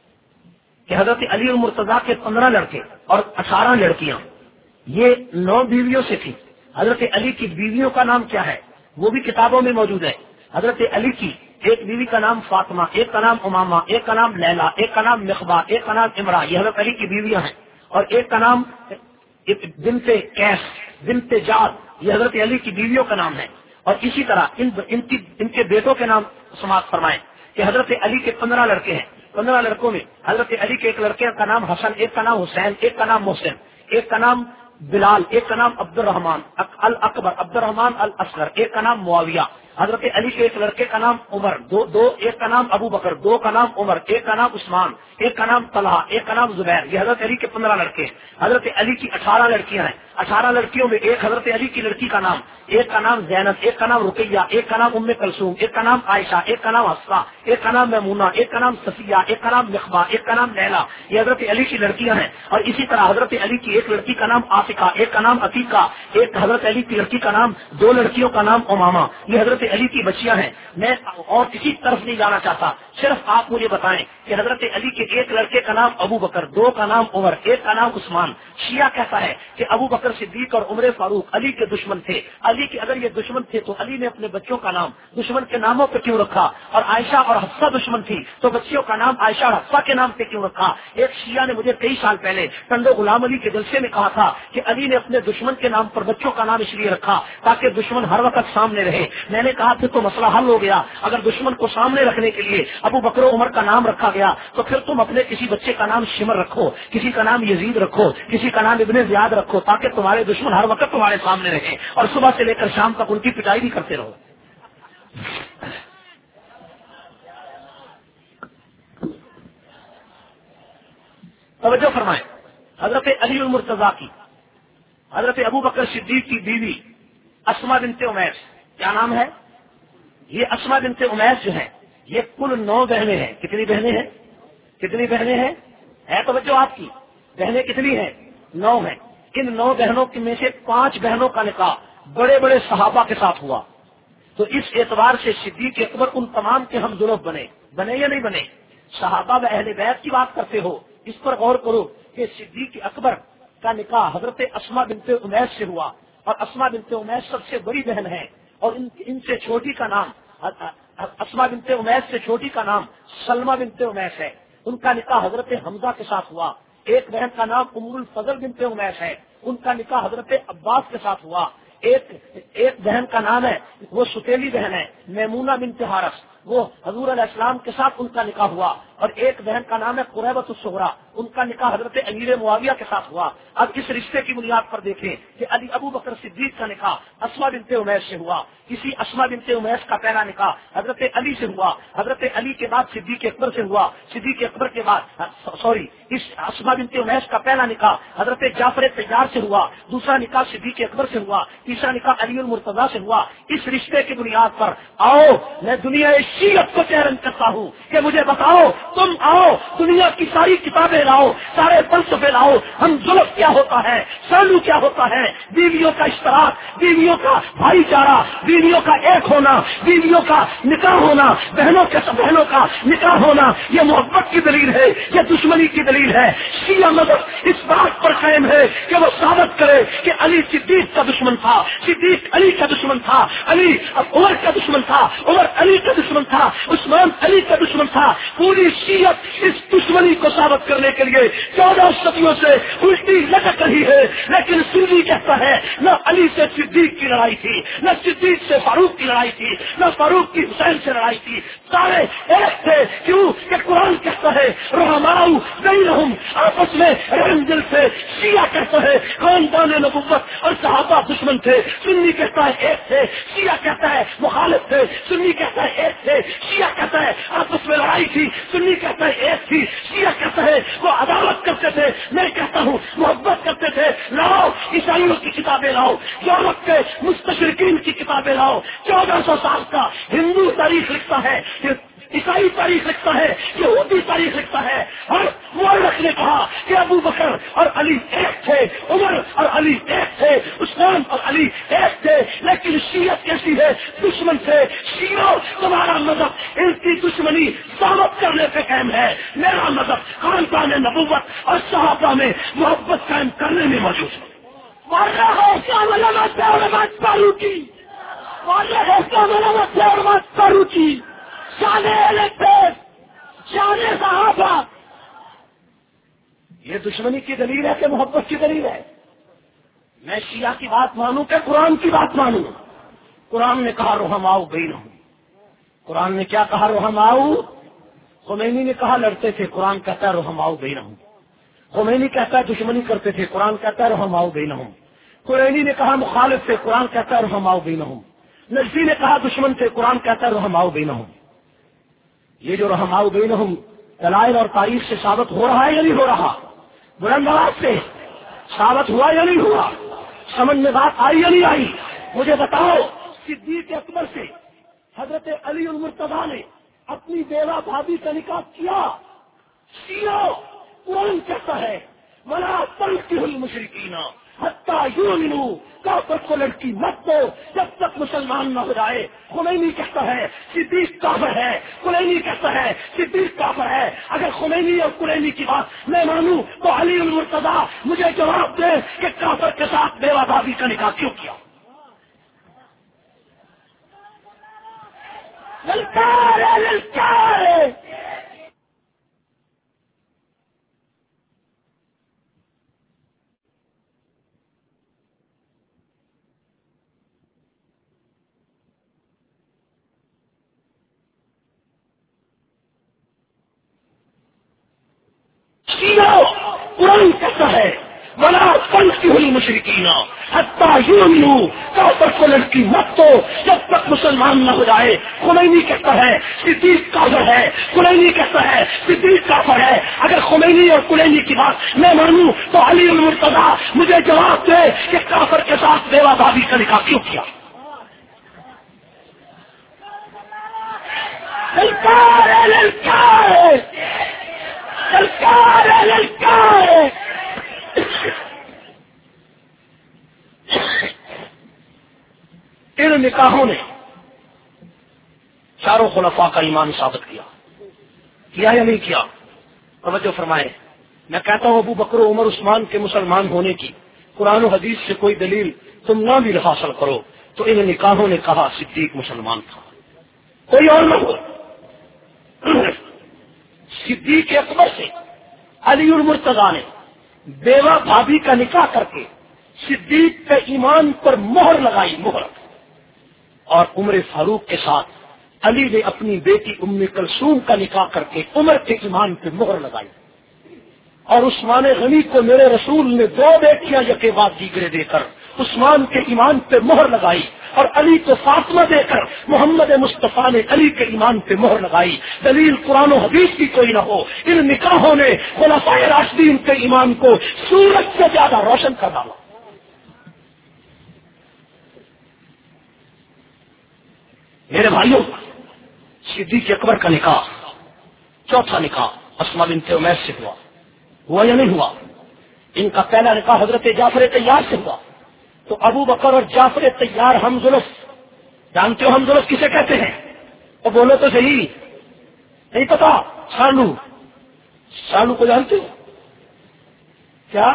کہ حضرت علی المرتضیٰ کے 15 لڑکے اور 18 لڑکیاں یہ 9 بیویوں سے تھی. حضرت علی کی بیویوں کا نام کیا ہے وہ بھی کتابوں میں موجود ہے. حضرت علی کی ایک بیوی کا نام فاطمہ، ایک کا نام امامہ، ایک کا نام لیلا، ایک کا نام مخبا، ایک کا نام امرا. یہ حضرت علی کی بیویاں ہیں. اور ایک کا نام بنت قیس بنت جعد، یہ حضرت علی کی بیویوں کا نام ہے. اور اسی طرح ان کے بیٹوں کے نام سماعت فرمائیں کہ حضرت علی کے 15 لڑکے ہیں. 15 لڑکوں میں حضرت علی کے ایک لڑکے کا نام حسن، ایک کا نام حسین، ایک کا نام محسن، ایک کا نام بلال، ایک کا نام عبد الرحمان الاکبر، عبد الرحمان الاصغر، ایک کا نام معاویہ. حضرت علی کے ایک لڑکے کا نام عمر، ایک کا نام ابو بکر، 2 کا نام عمر، ایک کا نام عثمان، ایک کا نام طلحہ، ایک کا نام زبیر. یہ حضرت علی کے 15 لڑکے ہیں. حضرت علی کی 18 لڑکیاں ہیں. 18 لڑکیوں میں ایک حضرت علی کی لڑکی کا نام، ایک کا نام زینب، ایک کا نام رقیہ، ایک کا نام ام کلثوم، ایک کا نام عائشہ، ایک کا نام حفصہ، ایک کا نام میمونہ، ایک کا نام صفیہ، ایک کا نام مخبا، ایک کا نام لیلا. یہ حضرت علی کی لڑکیاں ہیں. اور اسی طرح حضرت علی کی ایک لڑکی کا نام عاطقہ، ایک کا نام عتیقہ، ایک حضرت علی کی لڑکی کا نام، 2 لڑکیوں کا نام امامہ. یہ حضرت علی کی بچیاں ہیں. میں اور کسی طرف نہیں جانا چاہتا، صرف آپ مجھے بتائیں کہ حضرت علی کے ایک لڑکے کا نام ابو بکر، 2 کا نام عمر، ایک کا نام عثمان. شیعہ کہتا ہے کہ ابو بکر صدیق اور عمر فاروق علی کے دشمن تھے. علی کے اگر یہ دشمن تھے تو علی نے اپنے بچوں کا نام دشمن کے ناموں پہ کیوں رکھا؟ اور عائشہ اور حفصہ دشمن تھی تو بچیوں کا نام عائشہ اور حفصہ کے نام پہ کیوں رکھا؟ ایک شیعہ نے مجھے کئی سال پہلے ٹنڈو غلام علی کے جلسے میں کہا تھا کہ علی نے اپنے دشمن کے نام پر بچوں کا نام اس لیے رکھا تاکہ دشمن ہر وقت سامنے رہے. میں نے کہا پھر تو مسئلہ حل ہو گیا. اگر دشمن کو سامنے رکھنے کے لیے ابو بکر و عمر کا نام رکھا گیا تو پھر تم اپنے کسی بچے کا نام شمر رکھو، کسی کا نام یزید رکھو، کسی کا نام ابن زیاد رکھو تاکہ تمہارے دشمن ہر وقت تمہارے سامنے رہے اور صبح سے لے کر شام تک ان کی پٹائی بھی کرتے رہو. توجہ فرمائیں. حضرت علی المرتضیٰ کی، حضرت ابو بکر صدیق کی بیوی اسما بنت امیس، کیا نام ہے؟ یہ اسما بنت امیس جو ہے یہ کل 9 بہنیں ہیں۔ کتنی بہنیں ہیں؟ کتنی بہنیں ہیں؟ ہے توجہ آپ کی؟ بہنیں کتنی ہیں؟ 9 ہیں۔ ان 9 بہنوں میں سے 5 بہنوں کا نکاح بڑے بڑے صحابہ کے ساتھ ہوا۔ تو اس اعتبار سے صدیق اکبر ان تمام کے ہم ضرور بنے یا نہیں بنے؟ صحابہ و اہل بیت کی بات کرتے ہو، اس پر غور کرو کہ صدیق اکبر کا نکاح حضرت اسما بنت امیس سے ہوا، اور اسما بنت امیس سب سے بڑی بہن ہے، اور ان سے چھوٹی کا نام اسما بنت امیس سے چھوٹی کا نام سلمہ بنت امیس ہے۔ ان کا نکاح حضرت حمزہ کے ساتھ ہوا۔ ایک بہن کا نام ام الفضل بنت امیس ہے، ان کا نکاح حضرت عباس کے ساتھ ہوا۔ ایک بہن کا نام ہے، وہ ستیلی بہن ہے، میمونہ بنت حارث، وہ حضور علیہ السلام کے ساتھ ان کا نکاح ہوا۔ اور ایک بہن کا نام ہے قریبۃ الصغریٰ، ان کا نکاح حضرت امیر معاویہ کے ساتھ ہوا۔ اب اس رشتے کی بنیاد پر دیکھیں کہ علی ابو بکر صدیق کا نکاح اسما بنت امیس سے ہوا۔ اسی اسما بنت امیس کا پہلا نکاح حضرت علی سے ہوا، حضرت علی کے بعد صدیق اکبر سے ہوا، صدیق اکبر کے بعد اس اسما بنت امیس کا پہلا نکاح حضرت جعفر تیار سے ہوا، دوسرا نکاح صدیق اکبر سے ہوا، تیسرا نکاح علی المرتضیٰ سے ہوا۔ اس رشتے کی بنیاد پر آؤ میں دنیا شیعت کو چیلنج کرتا ہوں کہ مجھے بتاؤ، تم آؤ دنیا کی ساری کتابیں لاؤ، سارے فلسفے لاؤ، ہم ظلم کیا ہوتا ہے، سالو کیا ہوتا ہے، بیویوں کا اشتراک، بیویوں کا بھائی چارہ، بیویوں کا ایک ہونا، بیویوں کا نکاح ہونا، بہنوں کا نکاح ہونا، یہ محبت کی دلیل ہے، یہ دشمنی کی دلیل ہے۔ شیعہ مذہب اس بات پر قائم ہے کہ وہ ثابت کرے کہ علی صدیق کا دشمن تھا، صدیق علی کا دشمن تھا، علی عمر کا دشمن تھا، عمر علی کا دشمن تھا، عثمان علی کا دشمن تھا۔ پوری شیعت اس دشمنی کو ثابت کرنے کے لیے 14 صدیوں سے الٹی لٹک رہی ہے، لیکن سنی کہتا ہے نہ علی سے صدیق کی لڑائی تھی، نہ صدیق سے فاروق کی لڑائی تھی، نہ فاروق کی حسین سے لڑائی تھی، سارے ایک تھے۔ کیوں کہ قرآن کہتا ہے رحماء بینہم، آپس میں رحم دل سے۔ شیعہ کہتا ہے خاندان نبوت اور صحابہ دشمن تھے، سنی کہتا ہے ایک تھے، شیعہ کہتا ہے مخالف تھے، سنی کہتا ہے ایک تھے، شیعہ کہتا ہے آپس میں لڑائی تھی، سنی کہتا ہے ایک تھی، شیعہ کہتا ہے وہ عداوت کرتے تھے، میں کہتا ہوں محبت کرتے تھے۔ لاؤ عیسائیوں کی کتابیں لاؤ، یورپ کے مستشرقین کی کتابیں لاؤ، 1400 سال کا ہندو تاریخ لکھتا ہے، عیسائی تاریخ لکھتا ہے، یہودی تاریخ لکھتا ہے۔ اور مورخ نے کہا کہ ابو بکر اور علی ایک تھے، عمر اور علی ایک تھے، عثمان اور علی ایک تھے، لیکن شیعت کیسی ہے؟ دشمن تھے۔ شیعہ تمہارا مذہب ان کی دشمنی ثابت کرنے پہ قائم ہے، میرا مذہب خاندان نبوت اور صحابہ میں محبت قائم کرنے میں موجود ہے۔ صحابہ یہ دشمنی کی دلیل ہے کہ محبت کی دلیل ہے؟ میں شیعہ کی بات مانوں کہ قرآن کی بات مانوں؟ قرآن نے کہا رحماء بینہم، قرآن نے کیا کہا؟ رحماء۔ خمینی نے کہا لڑتے تھے، قرآن کہتا ہے رحماء بینہم۔ خمینی کہتا ہے دشمنی کرتے تھے، قرآن کہتا ہے رحماء بینہم۔ خمینی نے کہا مخالف تھے، قرآن کہتا ہے رحماء بینہم۔ نجفی نے کہا دشمن تھے، قرآن کہتا ہے رحماء بینہم۔ یہ جو رحماء بینہم دلائل اور تاریخ سے ثابت ہو رہا ہے یا نہیں ہو رہا؟ بلند آواز سے ثابت ہوا یا نہیں ہوا؟ سمجھ میں بات آئی یا نہیں آئی؟ مجھے بتاؤ، صدیق اکبر سے حضرت علی المرتضیٰ نے اپنی بیوہ بھابھی کا نکاح کیا۔ شیعہ قرآن کہتا ہے وَلَا تَنكِحُوا الْمُشْرِكِينَ حَتَّىٰ يُؤْمِنُوا، کافر کو لڑکی مت دو جب تک مسلمان نہ ہو جائے۔ خمینی کہتا ہے صدیق کافر ہے، خمینی کہتا ہے صدیق کافر ہے۔ اگر خمینی اور خمینی کی بات میں مانوں تو علی المرتضیٰ مجھے جواب دے کہ کافر کے ساتھ بیوہ بھابھی کا نکاح کیوں کیا؟ قرآن کہتا ہے وَلَا تَنكِحُوا الْمُشْرِكِينَ حَتَّىٰ يُؤْمِنُوا، کافر کو لڑکی مت دو جب تک مسلمان نہ ہو جائے۔ خمینی کہتا ہے صدیق کافر ہے، خمینی کہتا ہے صدیق کافر ہے۔ اگر خمینی اور خمینی کی بات میں مانوں تو علی المرتضیٰ مجھے جواب دے کہ کافر کے ساتھ بیوہ بھابھی کا نکاح کیوں کیا؟ للکار للکار للکار للکار. ان نکاحوں نے چاروں خلفاء کا ایمان ثابت کیا یا نہیں کیا؟ توجہ فرمائے. میں کہتا ہوں ابو بکر و عمر عثمان کے مسلمان ہونے کی قرآن و حدیث سے کوئی دلیل تم نہ بھی حاصل کرو تو ان نکاحوں نے کہا صدیق مسلمان تھا، کوئی اور نہ ہو. صدیق اکبر سے علی المرتضیٰ نے بیوہ بھابھی کا نکاح کر کے صدیق کے ایمان پر مہر لگائی، مہر. اور عمر فاروق کے ساتھ علی نے اپنی بیٹی ام کلثوم کا نکاح کر کے عمر کے ایمان پہ مہر لگائی. اور عثمان غنی کو میرے رسول نے 2 بیٹیاں یکے بعد دیگرے دے کر عثمان کے ایمان پہ مہر لگائی، اور علی کو فاطمہ دے کر محمد مصطفیٰ نے علی کے ایمان پہ مہر لگائی. دلیل قرآن و حدیث کی کوئی نہ ہو، ان نکاحوں نے خلفائے راشدین کے ایمان کو سورج سے زیادہ روشن کر ڈالا. میرے بھائیوں، صدیق اکبر کا نکاح، چوتھا نکاح اسماء بنت عمیس سے ہوا یا نہیں ہوا؟ ان کا پہلا نکاح حضرت جعفر طیار سے ہوا. تو ابو بکر اور جعفر طیار ہمزلف، جانتے ہو ہمزلف کسے کہتے ہیں؟ وہ بولو تو صحیح، نہیں پتا؟ سالو کو جانتے ہو کیا؟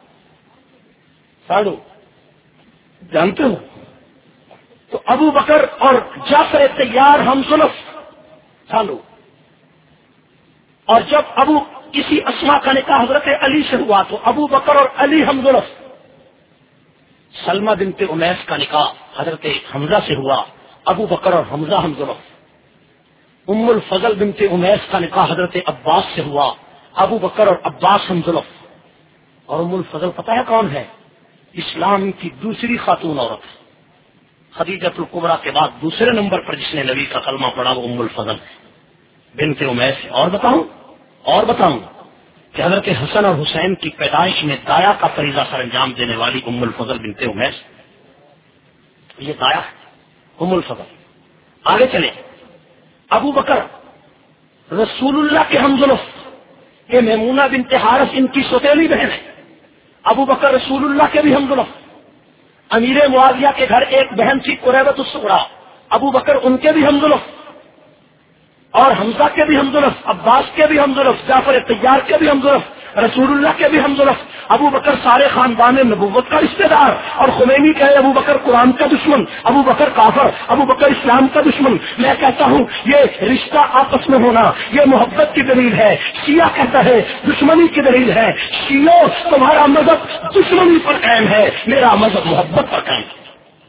سالو جانتے ہو؟ تو ابو بکر اور جعفر طیار ہمزلف، سالو. اور جب کسی اسماء کا نکاح حضرت علی سے ہوا تو ابو بکر اور علی ہمزلف. سلمہ بنت عمیس کا نکاح حضرت حمزہ سے ہوا، ابو بکر اور حمزہ ہمزلف. ام الفضل بنت عمیس کا نکاح حضرت عباس سے ہوا، ابو بکر اور عباس ہمزلف. اور ام الفضل پتہ ہے کون ہے؟ اسلام کی دوسری خاتون عورت، خدیجۃ الکبریٰ کے بعد دوسرے نمبر پر جس نے نبی کا کلمہ پڑھا وہ ام الفضل بنت عمیس. اور بتاؤں کہ حضرت حسن اور حسین کی پیدائش میں دایا کا فریضہ سر انجام دینے والی ام الفضل بنت عمیس، یہ دایا ہے ام الفضل. آگے چلے. ابو بکر رسول اللہ کے ہمزلف کہ میمونہ بنت حارث ان کی سوتیلی بہن ہے. ابو بکر رسول اللہ کے بھی ہمزلف. امیر معاویہ کے گھر ایک بہن تھی قریبۃ الصغریٰ، ابو بکر ان کے بھی ہمزلف، اور حمزہ کے بھی ہمزلف، عباس کے بھی ہمزلف، جعفر طیار کے بھی ہمزلف، رسول اللہ کے بھی ہمزلف. ابو بکر سارے خاندان نبوت کا رشتہ دار. اور خمینی کہے ابو بکر قرآن کا دشمن، ابو بکر کافر، ابو بکر اسلام کا دشمن. میں کہتا ہوں یہ رشتہ آپس میں ہونا یہ محبت کی دلیل ہے. شیعہ کہتا ہے دشمنی کی دلیل ہے. شیعوں تمہارا مذہب دشمنی پر قائم ہے، میرا مذہب محبت پر قائم ہے.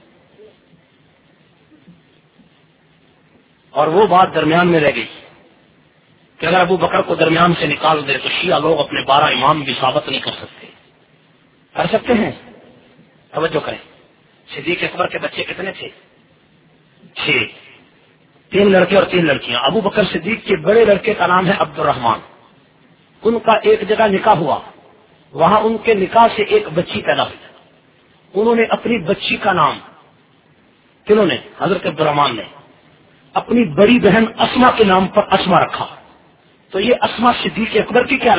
اور وہ بات درمیان میں رہ گئی کہ اگر ابو بکر کو درمیان سے نکال دے تو شیعہ لوگ اپنے 12 امام بھی ثابت نہیں کر سکتے. کر سکتے ہیں؟ توجہ کریں. صدیق اکبر کے بچے کتنے تھے؟ 6، 3 لڑکے اور 3 لڑکیاں. ابو بکر صدیق کے بڑے لڑکے کا نام ہے عبد الرحمان. ان کا ایک جگہ نکاح ہوا، وہاں ان کے نکاح سے ایک بچی پیدا ہوئی. انہوں نے اپنی بچی کا نام، کنہوں نے؟ حضرت عبد الرحمان نے اپنی بڑی بہن اسما کے نام پر اسما رکھا. تو یہ اسما صدیق اکبر کی کیا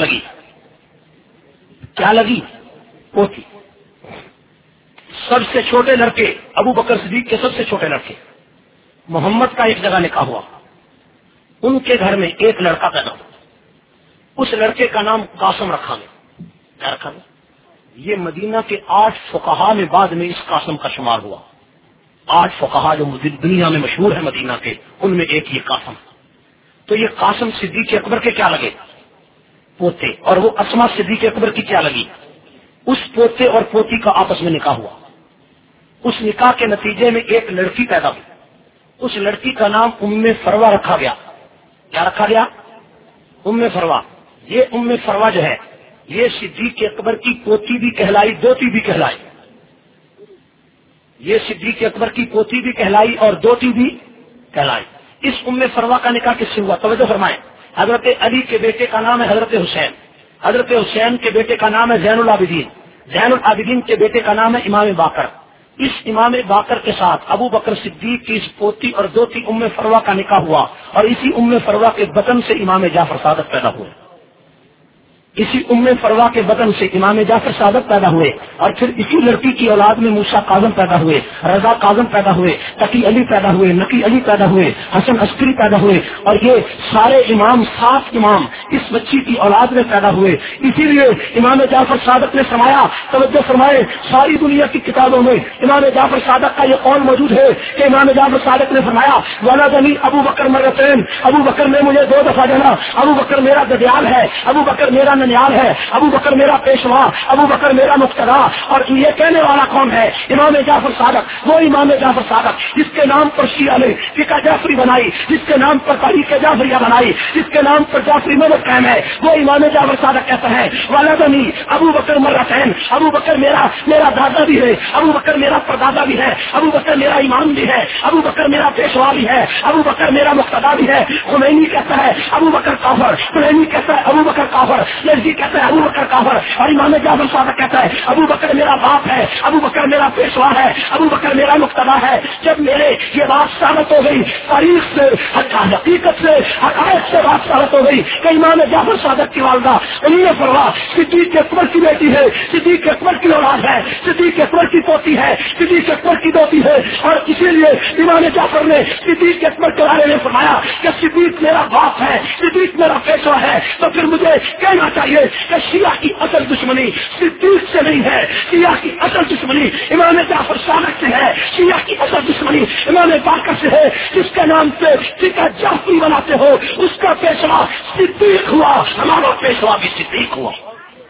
لگی؟ پوتی. سب سے چھوٹے لڑکے ابو بکر صدیق کے سب سے چھوٹے لڑکے محمد کا ایک جگہ نکاح ہوا. ان کے گھر میں ایک لڑکا پیدا ہوا. اس لڑکے کا نام قاسم رکھا گیا. کیا رکھا گیا؟ یہ مدینہ کے 8 فقہا میں بعد میں اس قاسم کا شمار ہوا. 8 فقہا جو دنیا میں مشہور ہے مدینہ کے، ان میں ایک یہ قاسم. تو یہ قاسم صدیق اکبر کے کیا لگے؟ پوتے. اور وہ اسما صدیق اکبر کی کیا لگی؟ اس پوتے اور پوتی کا آپس میں نکاح ہوا. اس نکاح کے نتیجے میں ایک لڑکی پیدا ہوئی. اس لڑکی کا نام ام فروہ رکھا گیا. کیا رکھا گیا؟ ام فروہ. یہ ام فروہ جو ہے یہ صدیق اکبر کی پوتی بھی کہلائی، دوتی بھی کہلائی. یہ صدیق اکبر کی پوتی بھی کہلائی اور دوتی بھی کہلائی. اس ام فروہ کا نکاح کس سے ہوا؟ توجہ فرمائیں. حضرت علی کے بیٹے کا نام ہے حضرت حسین. حضرت حسین کے بیٹے کا نام ہے زین العابدین. زین العابدین کے بیٹے کا نام ہے امام باقر. اس امام باقر کے ساتھ ابو بکر صدیق کی اس پوتی اور دوتی ام فروہ کا نکاح ہوا، اور اسی ام فروہ کے بطن سے امام جعفر صادق پیدا ہوئے، اسی ام فروہ کے بطن سے امام جعفر صادق پیدا ہوئے، اور پھر اسی لڑکی کی اولاد میں موسیٰ کاظم پیدا ہوئے، رضا کاظم پیدا ہوئے، تقی علی پیدا ہوئے، نقی علی پیدا ہوئے، حسن عسکری پیدا ہوئے، اور یہ سارے امام 7 امام اس بچی کی اولاد میں پیدا ہوئے۔ اسی لیے امام جعفر صادق نے فرمایا، توجہ فرمائے، ساری دنیا کی کتابوں میں امام جعفر صادق کا یہ قول موجود ہے کہ امام جعفر صادق نے فرمایا ولدنی ابو بکر مرتين، ابو بکر نے مجھے 2 دفعہ جنا، ابو بکر میرا ددیال ہے، ابو بکر میرا ننیال ہے، ابو بکر میرا پیشوا، ابو بکر میرا مقتدا۔ اور یہ کہنے والا کون ہے؟ امام جعفر صادق، وہ امام جعفر صادق جس کے نام پر شیعہ نے فقہ جعفری بنائی، جس کے نام پر تاریخ جعفریہ بنائی، جس کے نام پر جعفری مذہب قائم ہے، وہ امام جعفر صادق کہتا ہے ولدنی ابو بکر مرتين، ابو بکر میرا دادا بھی ہے، ابو بکر میرا پردادا بھی ہے، ابو بکر میرا امام بھی ہے، ابو بکر میرا پیشوا بھی ہے، ابو بکر میرا مقتدا بھی ہے۔ خمینی کہتا ہے ابو بکر کافر، خمینی کہتا ہے ابو بکر کافر، یزدی کہتا ہے ابو بکر کافر، اور امام جعفر صادق کہتا ہے ابو بکر میرا باپ ہے، ابو بکر میرا پیشوا ہے، ابو بکر میرا مقتدا ہے۔ جب میرے یہ بات ثابت ہو گئی، تاریخ سے، حقیقت سے، حقائق سے بات ثابت ہو گئی کہ امام جعفر صادق کی والدہ ام فروہ صدیق اکبر کی بیٹی ہے، صدیق اکبر کی اولاد ہے، صدیق اکبر کی پوتی ہے، صدیق اکبر کی دوتی ہے، اور اسی لیے امام جعفر نے صدیق اکبر کے بارے میں فرمایا کہ صدیق میرا باپ ہے، صدیق میرا پیشوا ہے۔ تو پھر مجھے کہنا چاہیے کہ شیعہ کی اصل دشمنی صدیق سے نہیں ہے، شیعہ کی اصل دشمنی امام جعفر صادق سے ہے، شیعہ کی اصل دشمنی امام باقر سے ہے۔ جس کے نام سے فقہ جعفری بناتے ہو اس کا پیشوا صدیق ہوا، ہمارا پیشوا بھی صدیق ہوا۔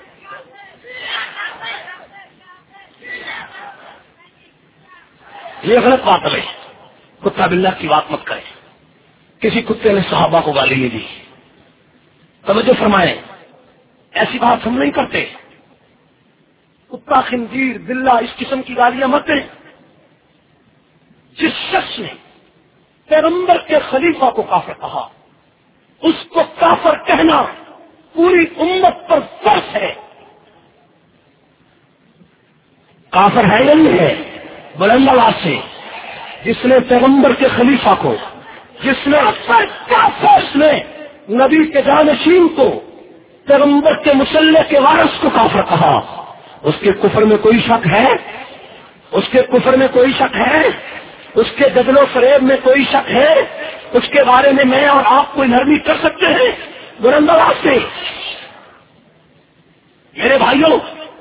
یہ غلط بات ہے، کتا باللہ کی بات مت کرے۔ کسی کتے نے صحابہ کو گالی نہیں دی، توجہ فرمائیں، ایسی بات ہم نہیں کرتے۔ کتا، خنزیر، بلہ، اس قسم کی گالیاں مت دیں۔ جس شخص نے پیغمبر کے خلیفہ کو کافر کہا، اس کو کافر کہنا پوری امت پر فرض ہے۔ کافر ہے یا نہیں ہے؟ بلند آواز سے، جس نے پیغمبر کے خلیفہ کو، جس نے نبی کے جانشین کو، پیغمبر کے مسلح کے وارث کو کافر کہا، اس کے کفر میں کوئی شک ہے؟ اس کے کفر میں کوئی شک ہے؟ اس کے جدل و فریب میں کوئی شک ہے؟ اس کے بارے میں میں اور آپ کوئی نرمی کر سکتے ہیں؟ بلند آواز سے میرے بھائیوں،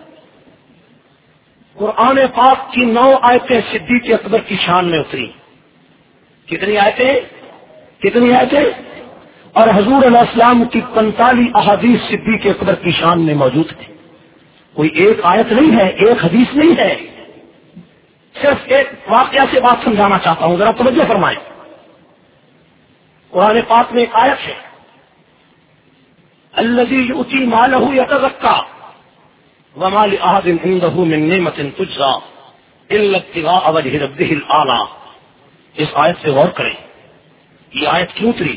قرآن پاک کی 9 آیتیں صدیق اکبر کی شان میں اتری۔ کتنی آیتیں؟ کتنی آیتیں؟ اور حضور علیہ السلام کی 45 احادیث صدیق اکبر کی شان میں موجود تھی۔ کوئی ایک آیت نہیں ہے، ایک حدیث نہیں ہے، صرف ایک واقعہ سے بات سمجھانا چاہتا ہوں، ذرا توجہ فرمائیں۔ قرآن پاک میں ایک آیت ہے الذی یؤتی مالہ یتزکیٰ وما لأحد عنده من نعمة تجزى إلا ابتغاء وجه ربه الأعلى۔ اس آیت سے غور کریں، یہ آیت کیوں اتری؟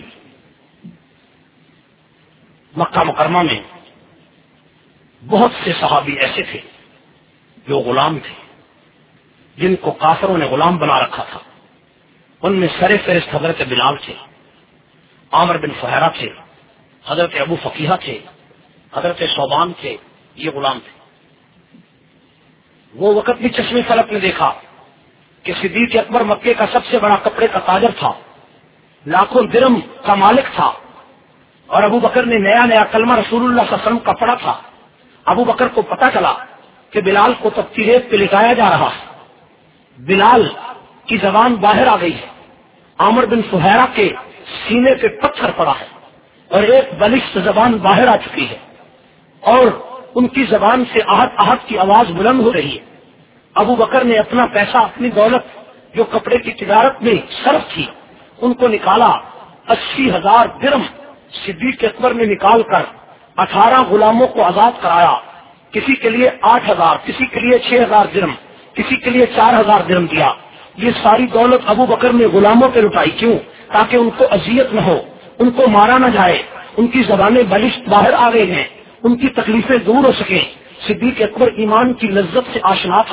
مکہ مکرمہ میں بہت سے صحابی ایسے تھے جو غلام تھے، جن کو کافروں نے غلام بنا رکھا تھا۔ ان میں سر فہرست حضرت بلال تھے، عامر بن فہرہ تھے، حضرت ابو فقیہ تھے، حضرت صوبان تھے، یہ غلام تھے۔ وہ وقت بھی چشم فلک نے دیکھا کہ صدیق اکبر مکے کا سب سے بڑا کپڑے کا تاجر تھا، لاکھوں درم کا مالک تھا، اور ابو بکر نے نیا نیا کلمہ رسول اللہ صلی اللہ علیہ وسلم کا پڑھا تھا۔ ابو بکر کو پتا چلا کہ بلال کو تفتیریت پہ لٹایا جا رہا ہے، بلال کی زبان باہر آ گئی ہے، عامر بن فہیرہ کے سینے پہ پتھر پڑا ہے، اور ایک بلشت زبان باہر آ چکی ہے، اور ان کی زبان سے آہت آہت کی آواز بلند ہو رہی ہے۔ ابو بکر نے اپنا پیسہ، اپنی دولت جو کپڑے کی تجارت میں صرف تھی، ان کو نکالا، 80,000 درم صدیق اکبر نے نکال کر 18 غلاموں کو آزاد کرایا، کسی کے لیے 8,000، کسی کے لیے 6,000 درم، کسی کے لیے 4,000 درم دیا۔ یہ ساری دولت ابو بکر نے غلاموں پہ لٹائی، کیوں؟ تاکہ ان کو اذیت نہ ہو، ان کو مارا نہ جائے، ان کی زبانیں بلشت باہر آ گئی ہیں، ان کی تکلیفیں دور ہو سکیں۔ صدیق اکبر ایمان کی لذت سے آشنا تھا،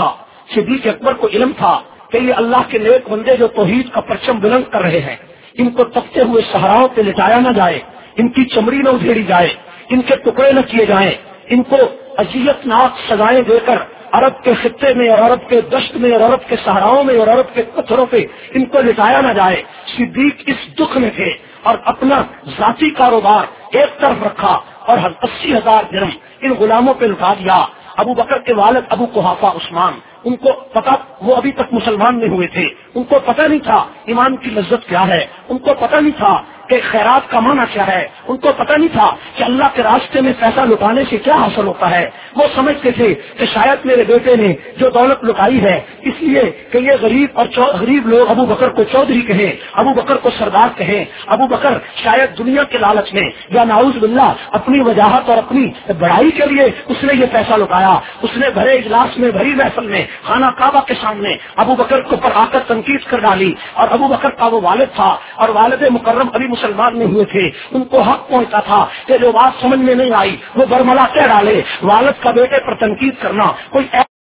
صدیق اکبر کو علم تھا کہ یہ اللہ کے نیک بندے جو توحید کا پرچم بلند کر رہے ہیں، ان کو تپتے ہوئے صحراؤں پہ لٹایا نہ جائے، ان کی چمڑی نہ ادھیڑی جائے، ان کے ٹکڑے نہ کیے جائیں، ان کو اذیت ناک سزائیں دے کر عرب کے خطے میں اور عرب کے دشت میں اور عرب کے صحراؤں میں اور عرب کے پتھروں پہ ان کو لٹایا نہ جائے۔ صدیق اس دکھ میں تھے اور اپنا ذاتی کاروبار ایک طرف رکھا اور 80,000 درہم ان غلاموں پہ لٹا دیا۔ ابو بکر کے والد ابو قحافہ عثمان، ان کو پتا، وہ ابھی تک مسلمان نہیں ہوئے تھے، ان کو پتہ نہیں تھا ایمان کی لذت کیا ہے، ان کو پتہ نہیں تھا کہ خیرات کا معنی کیا ہے، ان کو پتہ نہیں تھا کہ اللہ کے راستے میں پیسہ لٹانے سے کیا حاصل ہوتا ہے۔ وہ سمجھتے تھے کہ شاید میرے بیٹے نے جو دولت لٹائی ہے اس لیے کہ یہ غریب لوگ ابو بکر کو چودھری کہیں، ابو بکر کو سردار کہیں، ابو بکر شاید دنیا کے لالچ میں یا نعوذ باللہ اپنی وجاہت اور اپنی بڑائی کے لیے اس نے یہ پیسہ لٹایا۔ اس نے بھرے اجلاس میں، بھری محفل میں، خانہ کعبہ کے سامنے ابو بکر کو پر آ کر تنقید کر ڈالی، اور ابو بکر کا وہ والد تھا اور والد مکرم ابھی مسلمان نہیں ہوئے تھے، ان کو حق پہنچتا تھا کہ جو بات سمجھ میں نہیں آئی وہ برملا کہہ ڈالے۔ والد کا بیٹے پر تنقید کرنا کوئی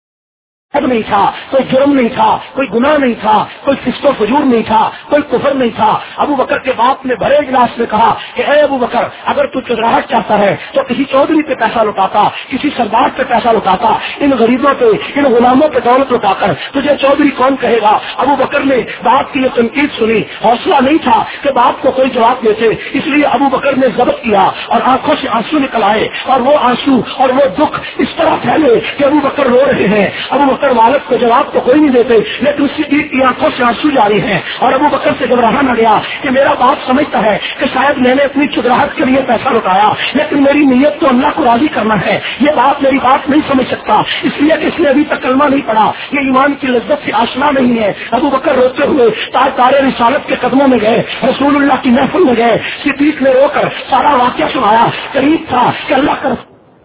نہیں تھا، کوئی جرم نہیں تھا، کوئی گناہ نہیں تھا، کوئی فسق و فجور نہیں تھا، کوئی کفر نہیں تھا۔ ابو بکر کے باپ نے بڑے اجلاس میں کہا کہ اے ابو بکر، اگر تو چودراہٹ چاہتا ہے تو کسی چودھری پہ پیسہ لٹاتا، کسی سردار پہ پیسہ لٹاتا، ان غریبوں پہ، ان غلاموں پہ دولت لٹا کر تجھے چودھری کون کہے گا؟ ابو بکر نے باپ کی یہ تنقید سنی، حوصلہ نہیں تھا کہ باپ کو کوئی جواب دیتے، اس لیے ابو بکر نے ضبط کیا اور آنکھوں سے آنسو نکل آئے، اور وہ آنسو اور وہ دکھ اس طرح پھیلے کہ ابو بکر رو رہے ہیں۔ ابو بکر والد کو جواب تو کوئی نہیں دیتے، لیکن صدیق کی آنکھوں سے آنسو جاری ہیں، اور ابو بکر سے جب رہا نہ گیا کہ میرا باپ سمجھتا ہے کہ شاید میں نے اپنی چدراہٹ کے لیے پیسہ لٹایا، لیکن میری نیت تو اللہ کو راضی کرنا ہے، یہ باپ میری بات نہیں سمجھ سکتا، اس لیے کہ اس نے ابھی تک کلمہ نہیں پڑھا، یہ ایمان کی لذت سے آشنا نہیں ہے۔ ابو بکر روتے ہوئے تاج رسالت کے قدموں میں گئے، رسول اللہ کی محفل میں گئے، صدیق نے رو کر سارا واقعہ سنایا۔ قریب تھا کہ اللہ کا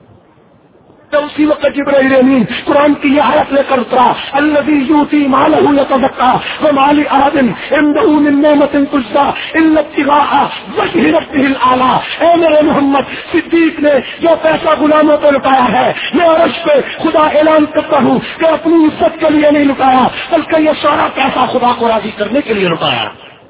اسی وقت جبرائیل امین قرآن کی یہ آیت لے کر اترا، الذی یؤتی مالہ یتزکیٰ وما لأحد عنده من نعمۃ تجزیٰ الا ابتغاء وجہ ربہ الاعلیٰ۔ اے میرے محمد، صدیق نے جو پیسہ غلاموں پہ لٹایا ہے، میں عرش پہ خدا اعلان کرتا ہوں کہ اپنی عزت کے لیے نہیں لٹایا، بلکہ یہ سارا پیسہ خدا کو راضی کرنے کے لیے لٹایا۔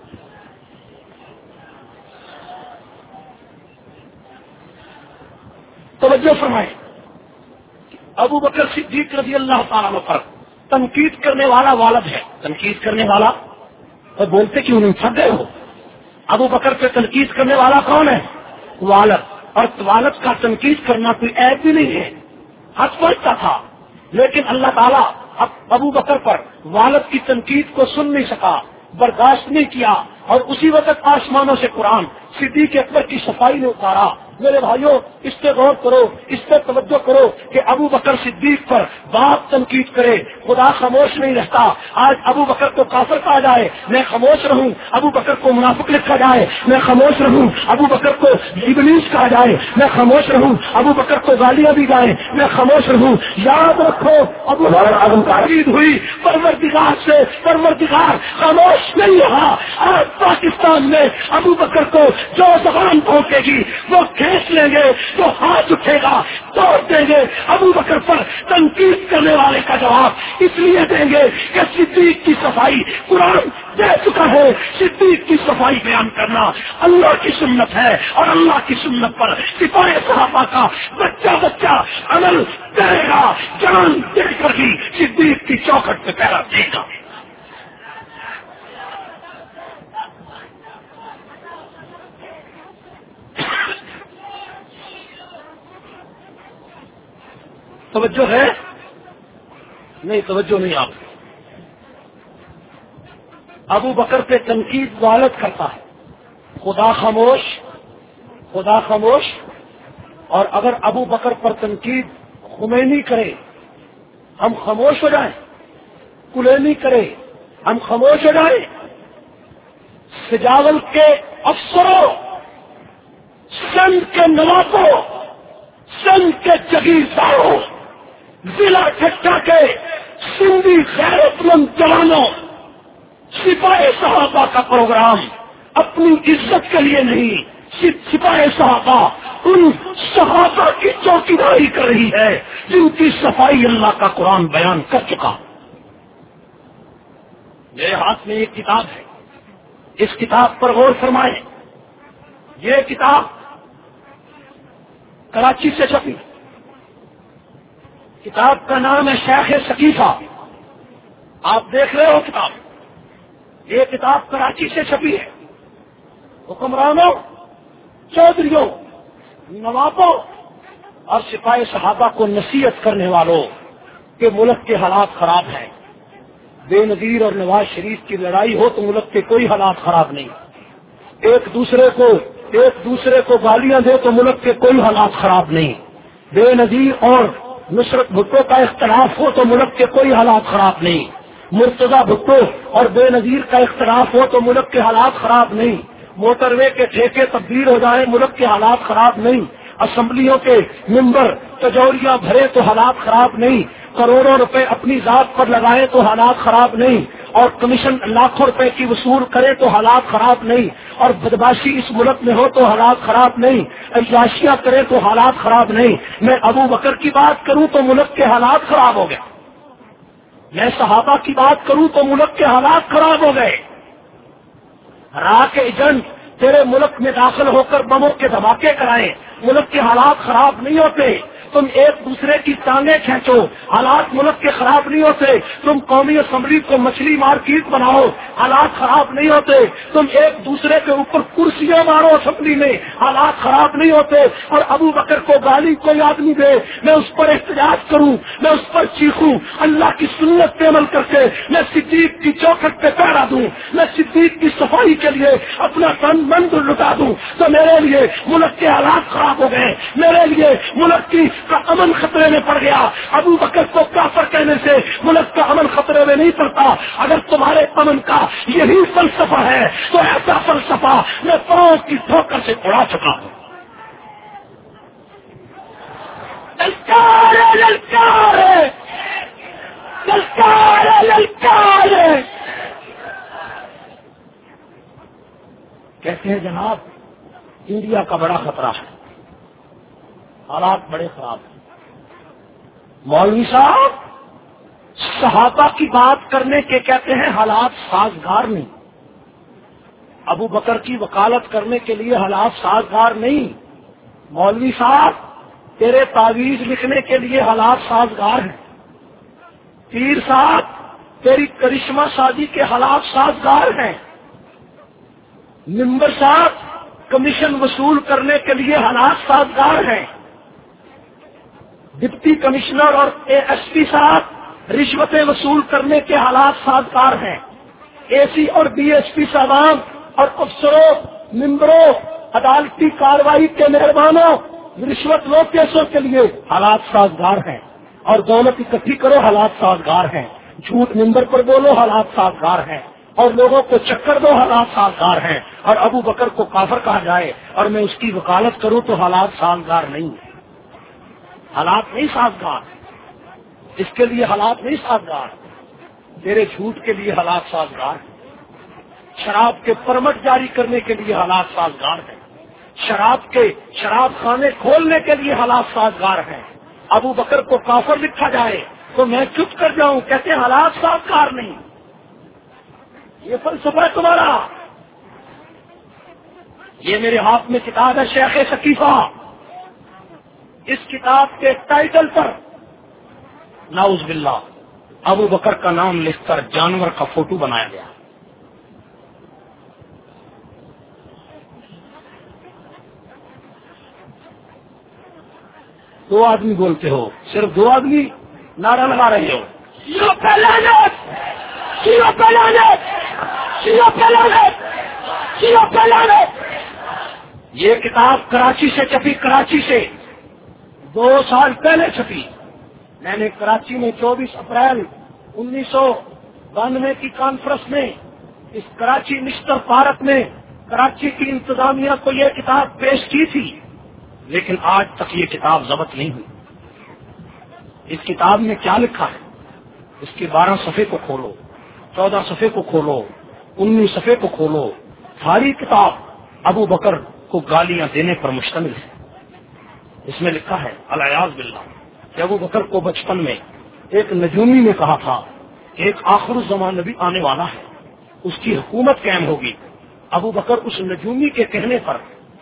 توجہ فرمائیں، ابو بکر صدیق رضی اللہ تعالیٰ عنہ پر تنقید کرنے والا والد ہے، تنقید کرنے والا، اور بولتے کیوں نہیں، تھک گئے ہو؟ ابو بکر پہ تنقید کرنے والا کون ہے؟ والد، اور والد کا تنقید کرنا کوئی عیب بھی نہیں ہے، حق پہنچتا تھا، لیکن اللہ تعالیٰ ابو بکر پر والد کی تنقید کو سن نہیں سکا، برداشت نہیں کیا، اور اسی وقت آسمانوں سے قرآن صدیق اکبر کی صفائی نے اتارا۔ میرے بھائیوں، اس پہ غور کرو، اس پہ توجہ کرو کہ ابو بکر صدیق پر باپ تنقید کرے، خدا خاموش نہیں رہتا۔ آج ابو بکر کو کافر کہا جائے، میں خاموش رہوں، ابو بکر کو منافق لکھا جائے، میں خاموش رہوں، ابو بکر کو ابلیس کہا جائے، میں خاموش رہوں، ابو بکر کو گالیاں دی جائیں، میں خاموش رہوں۔ یاد رکھو، ابو بکر تنقید ہوئی پروردگار سے، پروردگار خاموش نہیں رہا۔ آج پاکستان میں ابو بکر کو جو زبان پہنچے گی وہ کھینچ لیں گے، جو ہاتھ اٹھے گا توڑ دیں گے۔ ابو بکر پر تنقید کرنے والے کا جواب اس لیے دیں گے کہ صدیق کی صفائی قرآن دے چکا ہے۔ صدیق کی صفائی بیان کرنا اللہ کی سنت ہے، اور اللہ کی سنت پر سپاہی صحابہ کا بچہ بچہ عمل کرے گا، جان دے کر بھی صدیق کی چوکھٹ پہ پیرا دے گا۔ توجہ ہے؟ نہیں توجہ نہیں آپ۔ ابو بکر پہ تنقید والد کرتا ہے، خدا خاموش، خدا خاموش۔ اور اگر ابو بکر پر تنقید خمینی کرے ہم خاموش ہو جائیں، کلینی کرے ہم خاموش ہو جائیں، سجاول کے افسروں، سندھ کے نوابوں، سندھ کے جگیرداروں، ضلع ٹھٹا کے سندھی غیرت مند جوانوں، سپاہی صحابہ کا پروگرام اپنی عزت کے لیے نہیں، سپاہی صحابہ ان صحابہ کی چوکیداری کر رہی ہے جن کی صفائی اللہ کا قرآن بیان کر چکا۔ میرے ہاتھ میں ایک کتاب ہے، اس کتاب پر غور فرمائیں۔ یہ کتاب کراچی سے چھپی، کتاب کا نام ہے شیخ ثقیفہ۔ آپ دیکھ رہے ہو کتاب، یہ کتاب کراچی سے چھپی ہے۔ حکمرانوں، چودھریوں، نوابوں اور سپاہی صحابہ کو نصیحت کرنے والوں کہ ملک کے حالات خراب ہیں۔ بے نظیر اور نواز شریف کی لڑائی ہو تو ملک کے کوئی حالات خراب نہیں، ایک دوسرے کو گالیاں دے تو ملک کے کوئی حالات خراب نہیں، بے نظیر اور نصرت بھٹو کا اختلاف ہو تو ملک کے کوئی حالات خراب نہیں، مرتضی بھٹو اور بے نظیر کا اختلاف ہو تو ملک کے حالات خراب نہیں، موٹر وے کے ٹھیکے تبدیل ہو جائیں ملک کے حالات خراب نہیں، اسمبلیوں کے ممبر تجوریاں بھرے تو حالات خراب نہیں، کروڑوں روپے اپنی ذات پر لگائے تو حالات خراب نہیں، اور کمیشن لاکھوں روپے کی وصول کرے تو حالات خراب نہیں، اور بدماشی اس ملک میں ہو تو حالات خراب نہیں، عیاشیاں کرے تو حالات خراب نہیں۔ میں ابو بکر کی بات کروں تو ملک کے حالات خراب ہو گئے، میں صحابہ کی بات کروں تو ملک کے حالات خراب ہو گئے۔ راک ایجنٹ تیرے ملک میں داخل ہو کر بموں کے دھماکے کرائیں، ملک کے حالات خراب نہیں ہوتے۔ تم ایک دوسرے کی ٹانگیں کھینچو، حالات ملک کے خراب نہیں ہوتے۔ تم قومی اسمبلی کو مچھلی مارکیٹ بناؤ، حالات خراب نہیں ہوتے۔ تم ایک دوسرے کے اوپر کرسیاں مارو اسمبلی میں، حالات خراب نہیں ہوتے۔ اور ابو بکر کو گالی کوئی آدمی دے، میں اس پر احتجاج کروں، میں اس پر چیخوں، اللہ کی سنت پہ عمل کر کے میں صدیق کی چوکھٹ پہ پہرا دوں، میں صدیق کی صفائی کے لیے اپنا تن من لٹا دوں، تو میرے لیے ملک کے حالات خراب ہو گئے، میرے لیے ملک کی کا امن خطرے میں پڑ گیا۔ ابو بکر کو کافر کہنے سے ملک کا امن خطرے میں نہیں پڑتا۔ اگر تمہارے امن کا یہی فلسفہ ہے تو ایسا فلسفہ میں پاؤں کی ٹھوکر سے اڑا چکا ہوں۔ للکار ہے، للکار ہے، للکار ہے، للکار ہے۔ کہتے ہیں جناب انڈیا کا بڑا خطرہ ہے، حالات بڑے خراب ہیں۔ مولوی صاحب صحابہ کی بات کرنے کے کہتے ہیں حالات سازگار نہیں، ابو بکر کی وکالت کرنے کے لیے حالات سازگار نہیں۔ مولوی صاحب تیرے تعویذ لکھنے کے لیے حالات سازگار ہیں، پیر صاحب تیری کرشمہ سازی کے حالات سازگار ہیں، ممبر صاحب کمیشن وصول کرنے کے لیے حالات سازگار ہیں، ڈپٹی کمشنر اور ایس پی صاحب رشوتیں وصول کرنے کے حالات سازگار ہیں، اے سی اور ڈی ایس پی صاحبان اور افسروں، ممبروں، عدالتی کارروائی کے مہربانوں رشوت لو کیسوں کے لیے حالات سازگار ہیں، اور دولت اکٹھی کرو حالات سازگار ہیں، جھوٹ ممبر پر بولو حالات سازگار ہیں، اور لوگوں کو چکر دو حالات سازگار ہیں، اور ابو بکر کو کافر کہا جائے اور میں اس کی وکالت کروں تو حالات سازگار نہیں، حالات نہیں سازگار، اس کے لیے حالات نہیں سازگار، تیرے جھوٹ کے لیے حالات سازگار ہیں، شراب کے پرمٹ جاری کرنے کے لیے حالات سازگار ہیں، شراب خانے کھولنے کے لیے حالات سازگار ہیں۔ ابو بکر کو کافر لکھا جائے تو میں چپ کر جاؤں، کہتے ہیں حالات سازگار نہیں۔ یہ فلسفہ ہے تمہارا۔ یہ میرے ہاتھ میں کتاب ہے شیخ ثقیفہ، اس کتاب کے ٹائٹل پر نعوذ باللہ ابو بکر کا نام لکھ کر جانور کا فوٹو بنایا گیا۔ دو آدمی بولتے ہو، صرف دو آدمی نعرہ لگا رہے ہو، شیعوں پہ لعنت، شیعوں پہ لعنت، شیعوں پہ لعنت، شیعوں پہ لعنت۔ یہ کتاب کراچی سے چھپی، کراچی سے 2 سال پہلے چھپی۔ میں نے کراچی میں 24 اپریل 1992 کی کانفرنس میں اس کراچی مسٹر پارک میں کراچی کی انتظامیہ کو یہ کتاب پیش کی تھی، لیکن آج تک یہ کتاب ضبط نہیں ہوئی۔ اس کتاب میں کیا لکھا ہے؟ اس کے 12 صفحے کو کھولو، 14 صفحے کو کھولو، 19 صفحے کو کھولو، ساری کتاب ابو بکر کو گالیاں دینے پر مشتمل ہے۔ اس میں لکھا ہے العیاذ باللہ کہ ابو بکر کو بچپن میں ایک نجومی نے کہا تھا ایک آخر الزمان نبی آنے والا ہے، اس کی حکومت قائم ہوگی۔ ابو بکر اس نجومی کے کہنے پر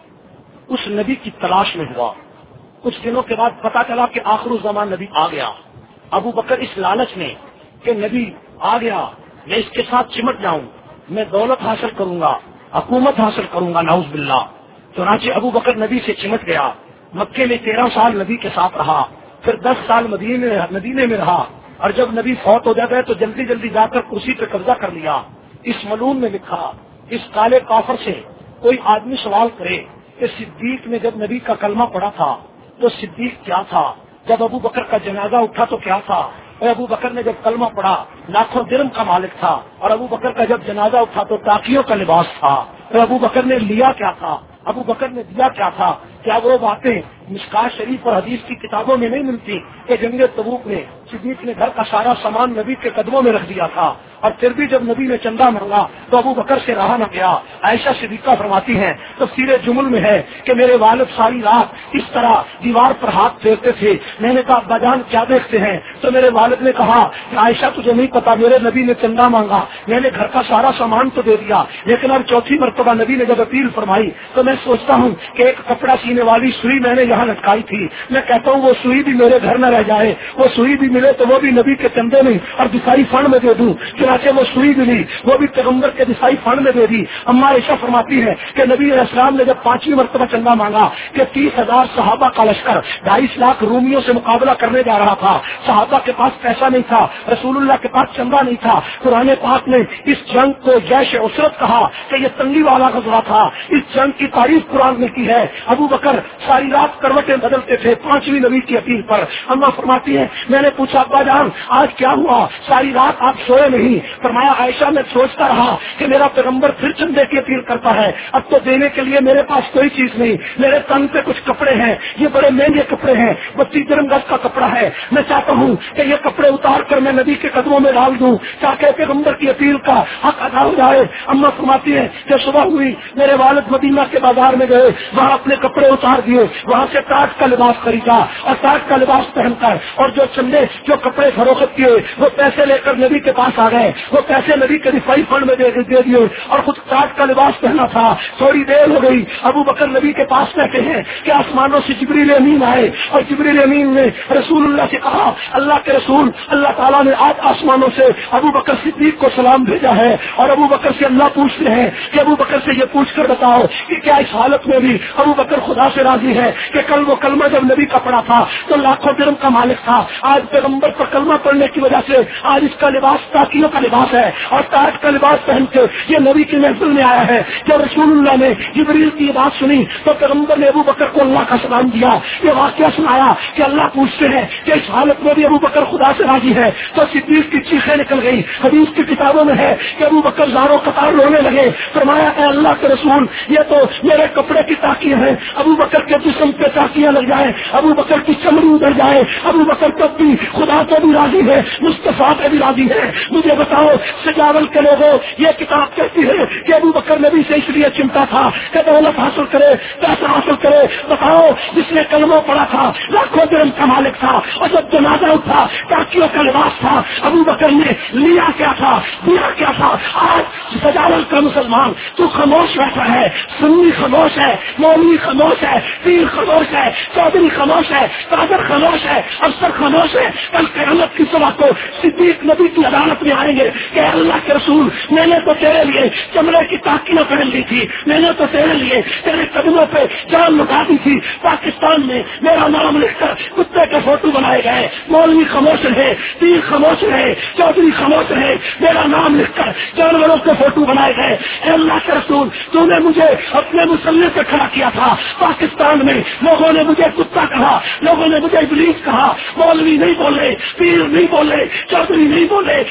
اس نبی کی تلاش میں ہوا۔ کچھ دنوں کے بعد پتا چلا کہ آخر الزمان نبی آ گیا۔ ابو بکر اس لالچ میں کہ نبی آ گیا، میں اس کے ساتھ چمٹ جاؤں، میں دولت حاصل کروں گا، حکومت حاصل کروں گا، نعوذ باللہ۔ چنانچہ ابو بکر نبی سے چمٹ گیا، مکے میں 13 سال نبی کے ساتھ رہا، پھر 10 سال مدینے میں رہا، اور جب نبی فوت ہو جاتا ہے تو جلدی جلدی جا کر کرسی پہ قبضہ کر لیا۔ اس ملون میں لکھا، اس کالے کافر سے کوئی آدمی سوال کرے کہ صدیق نے جب نبی کا کلمہ پڑھا تھا تو صدیق کیا تھا، جب ابو بکر کا جنازہ اٹھا تو کیا تھا، اور ابو بکر نے جب کلمہ پڑھا لاکھوں درم کا مالک تھا، اور ابو بکر کا جب جنازہ اٹھا تو ٹاکیوں کا لباس تھا، اور ابو بکر نے لیا کیا تھا، ابو بکر نے دیا کیا تھا۔ کیا وہ باتیں مشکات شریف اور حدیث کی کتابوں میں نہیں ملتی کہ جنگ تبوک میں صدیق نے گھر کا سارا سامان نبی کے قدموں میں رکھ دیا تھا، اور پھر بھی جب نبی نے چندہ مانگا تو ابو بکر سے رہا نہ گیا۔ عائشہ صدیقہ فرماتی ہیں، تفسیر جمل میں ہے کہ میرے والد ساری رات اس طرح دیوار پر ہاتھ پھیرتے تھے۔ میں نے کہا ابا جان کیا دیکھتے ہیں؟ تو میرے والد نے کہا کہ عائشہ تجھے نہیں پتا، میرے نبی نے چندہ مانگا، میں نے گھر کا سارا سامان تو دے دیا، لیکن اب چوتھی مرتبہ نبی نے جب اپیل فرمائی تو میں سوچتا ہوں کہ ایک کپڑا سینے والی سوئی میں نے یہاں لٹکائی تھی، میں کہتا ہوں وہ سوئی بھی میرے گھر نہ رہ جائے، وہ سوئی بھی ملے تو وہ بھی نبی کے چندے میں اور دفاعی فنڈ میں دے دوں۔ چنانچہ وہ سوئی ملی، وہ بھی پیغمبر کے دفاعی فنڈ میں دے دی۔ اما عائشہ فرماتی ہے کہ نبی علیہ السلام نے جب 5ویں مرتبہ چندہ مانگا کہ 30,000 صحابہ کا لشکر 2.5 لاکھ رومیوں سے مقابلہ کرنے جا رہا تھا، صحابہ کے پاس پیسہ نہیں تھا، رسول اللہ کے پاس چندہ نہیں تھا۔ قرآن پاک نے اس جنگ کو جیش عسرت کہا کہ یہ تنگی والا غزوہ تھا۔ اس جنگ کی تعریف قرآن میں کی ہے۔ ابو بکر ساری رات کروٹیں بدلتے تھے 5ویں نبی کی اپیل پر۔ اما فرماتی ہے میں نے پوچھا ابا جان آج کیا ہوا، ساری رات آپ سوئے نہیں؟ فرمایا عائشہ میں سوچتا رہا کہ میرا پیغمبر پھر چندے کی اپیل کرتا ہے، اب تو دینے کے لیے میرے پاس کوئی چیز نہیں، میرے تن پہ کچھ کپڑے ہیں، یہ بڑے مہنگے کپڑے ہیں، 32 درہم گز کا کپڑا ہے، میں چاہتا ہوں کہ یہ کپڑے اتار کر میں نبی کے قدموں میں ڈال دوں تاکہ پیغمبر کی اپیل کا حق ادا ہو جائے۔ اما فرماتی ہے کہ صبح ہوئی، میرے والد مدینہ کے بازار میں گئے، وہاں اپنے کپڑے اتار دیے، وہاں سے تاج کا لباس خریدا اور تاج کا لباس پہن کر اور جو چندے جو کپڑے فروخت کیے وہ پیسے لے کر نبی کے پاس آ گئے، وہ پیسے نبی کے دفاعی فنڈ میں دے دیے اور خود تاج کا لباس پہنا تھا۔ تھوڑی دیر ہو گئی، ابو بکر نبی کے پاس کہتے ہیں کہ آسمانوں سے جبریل امین آئے اور جبریل امین نے رسول اللہ سے کہا اللہ کے رسول اللہ تعالیٰ نے آج آسمانوں سے ابو بکر صدیق کو سلام بھیجا ہے، اور ابو بکر سے اللہ پوچھتے ہیں کہ ابو بکر سے یہ پوچھ کر بتاؤ کہ کیا اس حالت میں بھی ابو بکر خدا سے راضی ہے کہ کل وہ کلمہ جب نبی کا پڑا تھا تو لاکھوں درہم کا مالک تھا، آج پیغمبر پر کلمہ پڑھنے کی وجہ سے آج اس کا لباس تاکیوں کا لباس ہے اور تاج کا لباس پہن کے یہ نبی کی محفل میں آیا ہے۔ جب رسول اللہ نے جبریل کی بات سنی تو پیغمبر نے ابو بکر کو اللہ کا سلام دیا، یہ واقعہ سنایا کہ اللہ پوچھتے ہیں کہ اس حالت میں بھی ابو بکر خدا سے راضی ہے تو صدیق کی چیخیں نکل گئی۔ حدیث کی کتابوں میں ہے کہ ابو بکر زاروں قطار رونے لگے، فرمایا اے اللہ کے رسول یہ تو میرے کپڑے کی تاکیاں ہیں، ابو بکر کے جسم پہ تاکیاں لگ جائیں، ابو بکر کی چمڑی ادھر جائے، ابو بکر تب بھی خدا تو بھی راضی ہے، مصطفیٰ پہ بھی راضی ہے۔ مجھے بتاؤ سجاول کے لوگوں یہ کتاب کہتی ہے کہ ابو بکر نبی سے اس لیے چمٹا تھا کہ دولت حاصل کرے، پیسہ حاصل کرے۔ بتاؤ جس نے کلمہ پڑھا تھا لاکھوں درہم کا مالک تھا اور جب جنازہ اٹھا تاکیوں کا لباس تھا، ابو بکر نے لیا کیا تھا، دیا کیا تھا؟ آج سجاول کا مسلمان تو خاموش بیٹھا ہے، سنی خاموش ہے، مولوی خاموش ہے، پیر خاموش ہے، چودھری خاموش ہے، قادر خاموش ہے، افسر خاموش ہے۔ کل قیامت کی صبح کو صدیق نبی کی عدالت میں آئیں گے کہ اللہ کے رسول میں نے تو تیرے لیے چمڑے کی تاکیاں پہن لی تھی، میں نے تو تیرے لیے تیرے قدموں پہ جان لٹا دی تھی، پاکستان میں میرا نام لکھ کر کتے کے فوٹو بنائے گئے، مولوی خاموش رہے، پیر خاموش رہے، چودھری خاموش رہے، میرا نام لکھ کر جانوروں کے فوٹو بنائے گئے۔ اے اللہ کے رسول تو نے مجھے اپنے مسلح پہ کھڑا کیا تھا، پاکستان میں لوگوں نے مجھے کتا کہا، لوگوں نے مجھے ابلیس کہا، مولوی نہیں بولے، پیر نہیں بولے، چودھری نہیں بولے، تاجر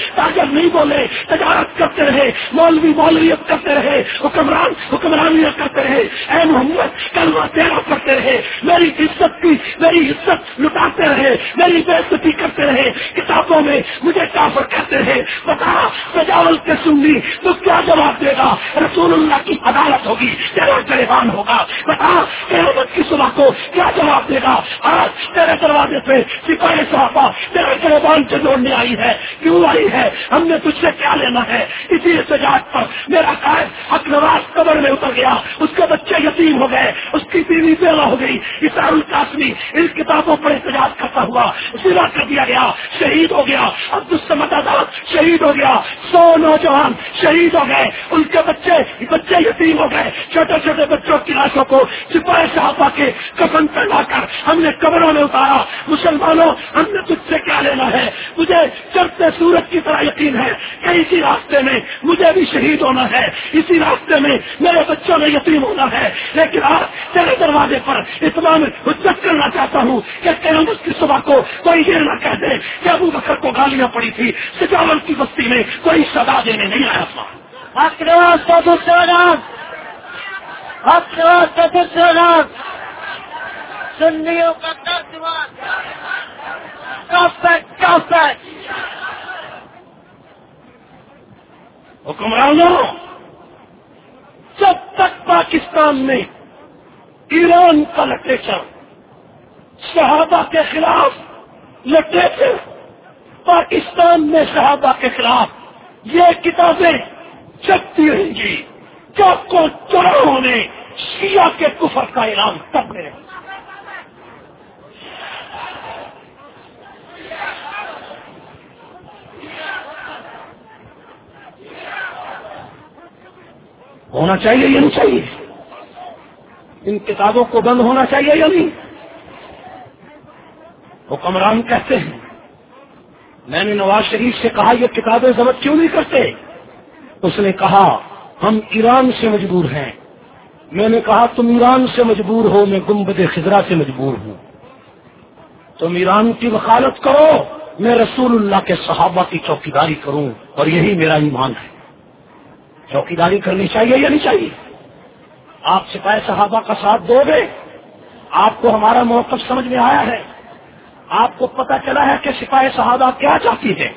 نہیں بولے، تجارت کرتے رہے، مولوی مولویت کرتے رہے، حکمران حکمرانیت کرتے رہے، اے محمد کلمہ تیرا پڑھتے رہے، میری عزت لٹاتے رہے، میری بے عزتی کرتے رہے، کتابوں میں مجھے کافر کہتے رہے. بتا سجاول کے سنی تو کیا جواب دے گا؟ رسول اللہ کی عدالت ہوگی، تیرا گریبان ہوگا. بتا قیامت کی صبح کو کیا جواب دے گا؟ آج تیرے دروازے پہ سپاہی صحابہ تیرے گریبان سے جوڑنے آئی ہے، کیوں آئی ہے؟ ہم نے تجھ سے کیا لینا ہے؟ اسی سجاد پر میرا قائد حق نواز قبر میں اتر گیا، اس کے بچے یتیم ہو گئے، اس کی بیوی بیوہ ہو گئی. اسار القاسمی ان کتابوں پر احتجاج کرتا ہوا سیدھا کر دیا گیا، شہید ہو گیا. عبد الصمد آزاد شہید ہو گیا. 100 نوجوان شہید ہو گئے، ان کے بچے یتیم ہو گئے. چھوٹے چھوٹے بچوں کی لاشوں کو سپاہی صحابہ کے کفن پہنا کر ہم نے قبروں میں اتارا. مسلمانوں ہم نے تجھ سے کیا لینا ہے؟ مجھے چڑھتے سورج کی طرح یقین ہے کہ اسی راستے میں مجھے بھی شہید ہونا ہے، اسی راستے میں میرے بچوں میں یتیم ہونا ہے. لیکن آج تیرے دروازے پر اتمام حجت کرنا چاہتا ہوں کہ قیامت کی صبح کو کوئی یہ نہ کہہ دے کہ ابو بکر کو گالیاں پڑی تھی، سجاول کی بستی میں کوئی سزا دینے نہیں آیا تھا. سنیوں کا ترجمہ حکمرانوں، جب تک پاکستان میں ایران کا لٹریچر صحابہ کے خلاف لٹریچر، پاکستان میں صحابہ کے خلاف یہ کتابیں چھپتی رہیں گی، چوکوں چوراہوں میں شیعہ کے کفر کا اعلان کرتے رہیں گے. ہونا چاہیے یا نہیں چاہیے؟ ان کتابوں کو بند ہونا چاہیے یا نہیں؟ حکمران کہتے ہیں میں نے نواز شریف سے کہا یہ کتابیں ضبط کیوں نہیں کرتے؟ اس نے کہا ہم ایران سے مجبور ہیں. میں نے کہا تم ایران سے مجبور ہو، میں گنبد خضرا سے مجبور ہوں. تم ایران کی وکالت کرو، میں رسول اللہ کے صحابہ کی چوکیداری کروں، اور یہی میرا ایمان ہے. چوکیداری کرنی چاہیے یا نہیں چاہیے؟ آپ سپاہی صحابہ کا ساتھ دو گے؟ آپ کو ہمارا موقف سمجھ میں آیا ہے؟ آپ کو پتہ چلا ہے کہ سپاہی صحابہ کیا چاہتی ہے؟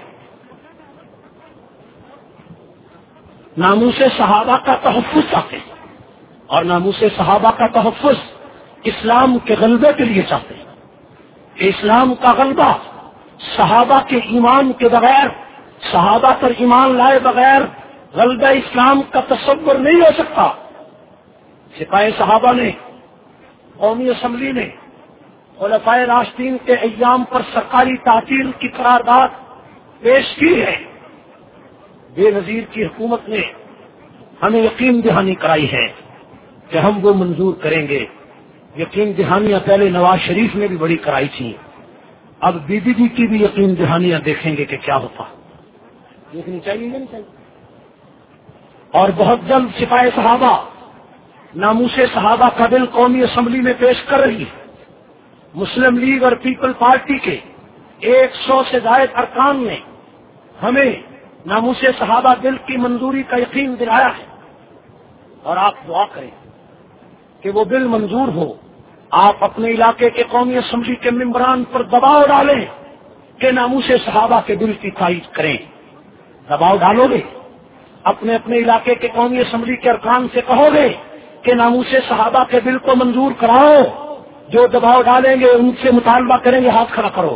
ناموس صحابہ کا تحفظ چاہتے ہیں، اور ناموس صحابہ کا تحفظ اسلام کے غلبے کے لیے چاہتے ہیں. کہ اسلام کا غلبہ صحابہ کے ایمان کے بغیر، صحابہ پر ایمان لائے بغیر غلبہ اسلام کا تصور نہیں ہو سکتا. سپاہی صحابہ نے قومی اسمبلی میں خلفائے راشدین کے ایام پر سرکاری تعطیل کی قرارداد پیش کی ہے. بے نظیر کی حکومت نے ہمیں یقین دہانی کرائی ہے کہ ہم وہ منظور کریں گے. یقین دہانیاں پہلے نواز شریف نے بھی بڑی کرائی تھیں، اب بی بی جی کی بھی یقین دہانیاں دیکھیں گے کہ کیا ہوتا. دیکھنی چاہیے یا نہیں چاہیے؟ اور بہت جلد سپاہی صحابہ ناموس صحابہ کا بل قومی اسمبلی میں پیش کر رہی ہے. مسلم لیگ اور پیپل پارٹی کے 100 سے زائد ارکان نے ہمیں ناموس صحابہ بل کی منظوری کا یقین دلایا ہے، اور آپ دعا کریں کہ وہ بل منظور ہو. آپ اپنے علاقے کے قومی اسمبلی کے ممبران پر دباؤ ڈالیں کہ ناموس صحابہ کے بل کی تائید کریں. دباؤ ڈالو گے؟ اپنے اپنے علاقے کے قومی اسمبلی کے ارکان سے کہو گے کہ ناموس صحابہ کے بل کو منظور کراؤ؟ جو دباؤ ڈالیں گے ان سے مطالبہ کریں گے ہاتھ کھڑا کرو.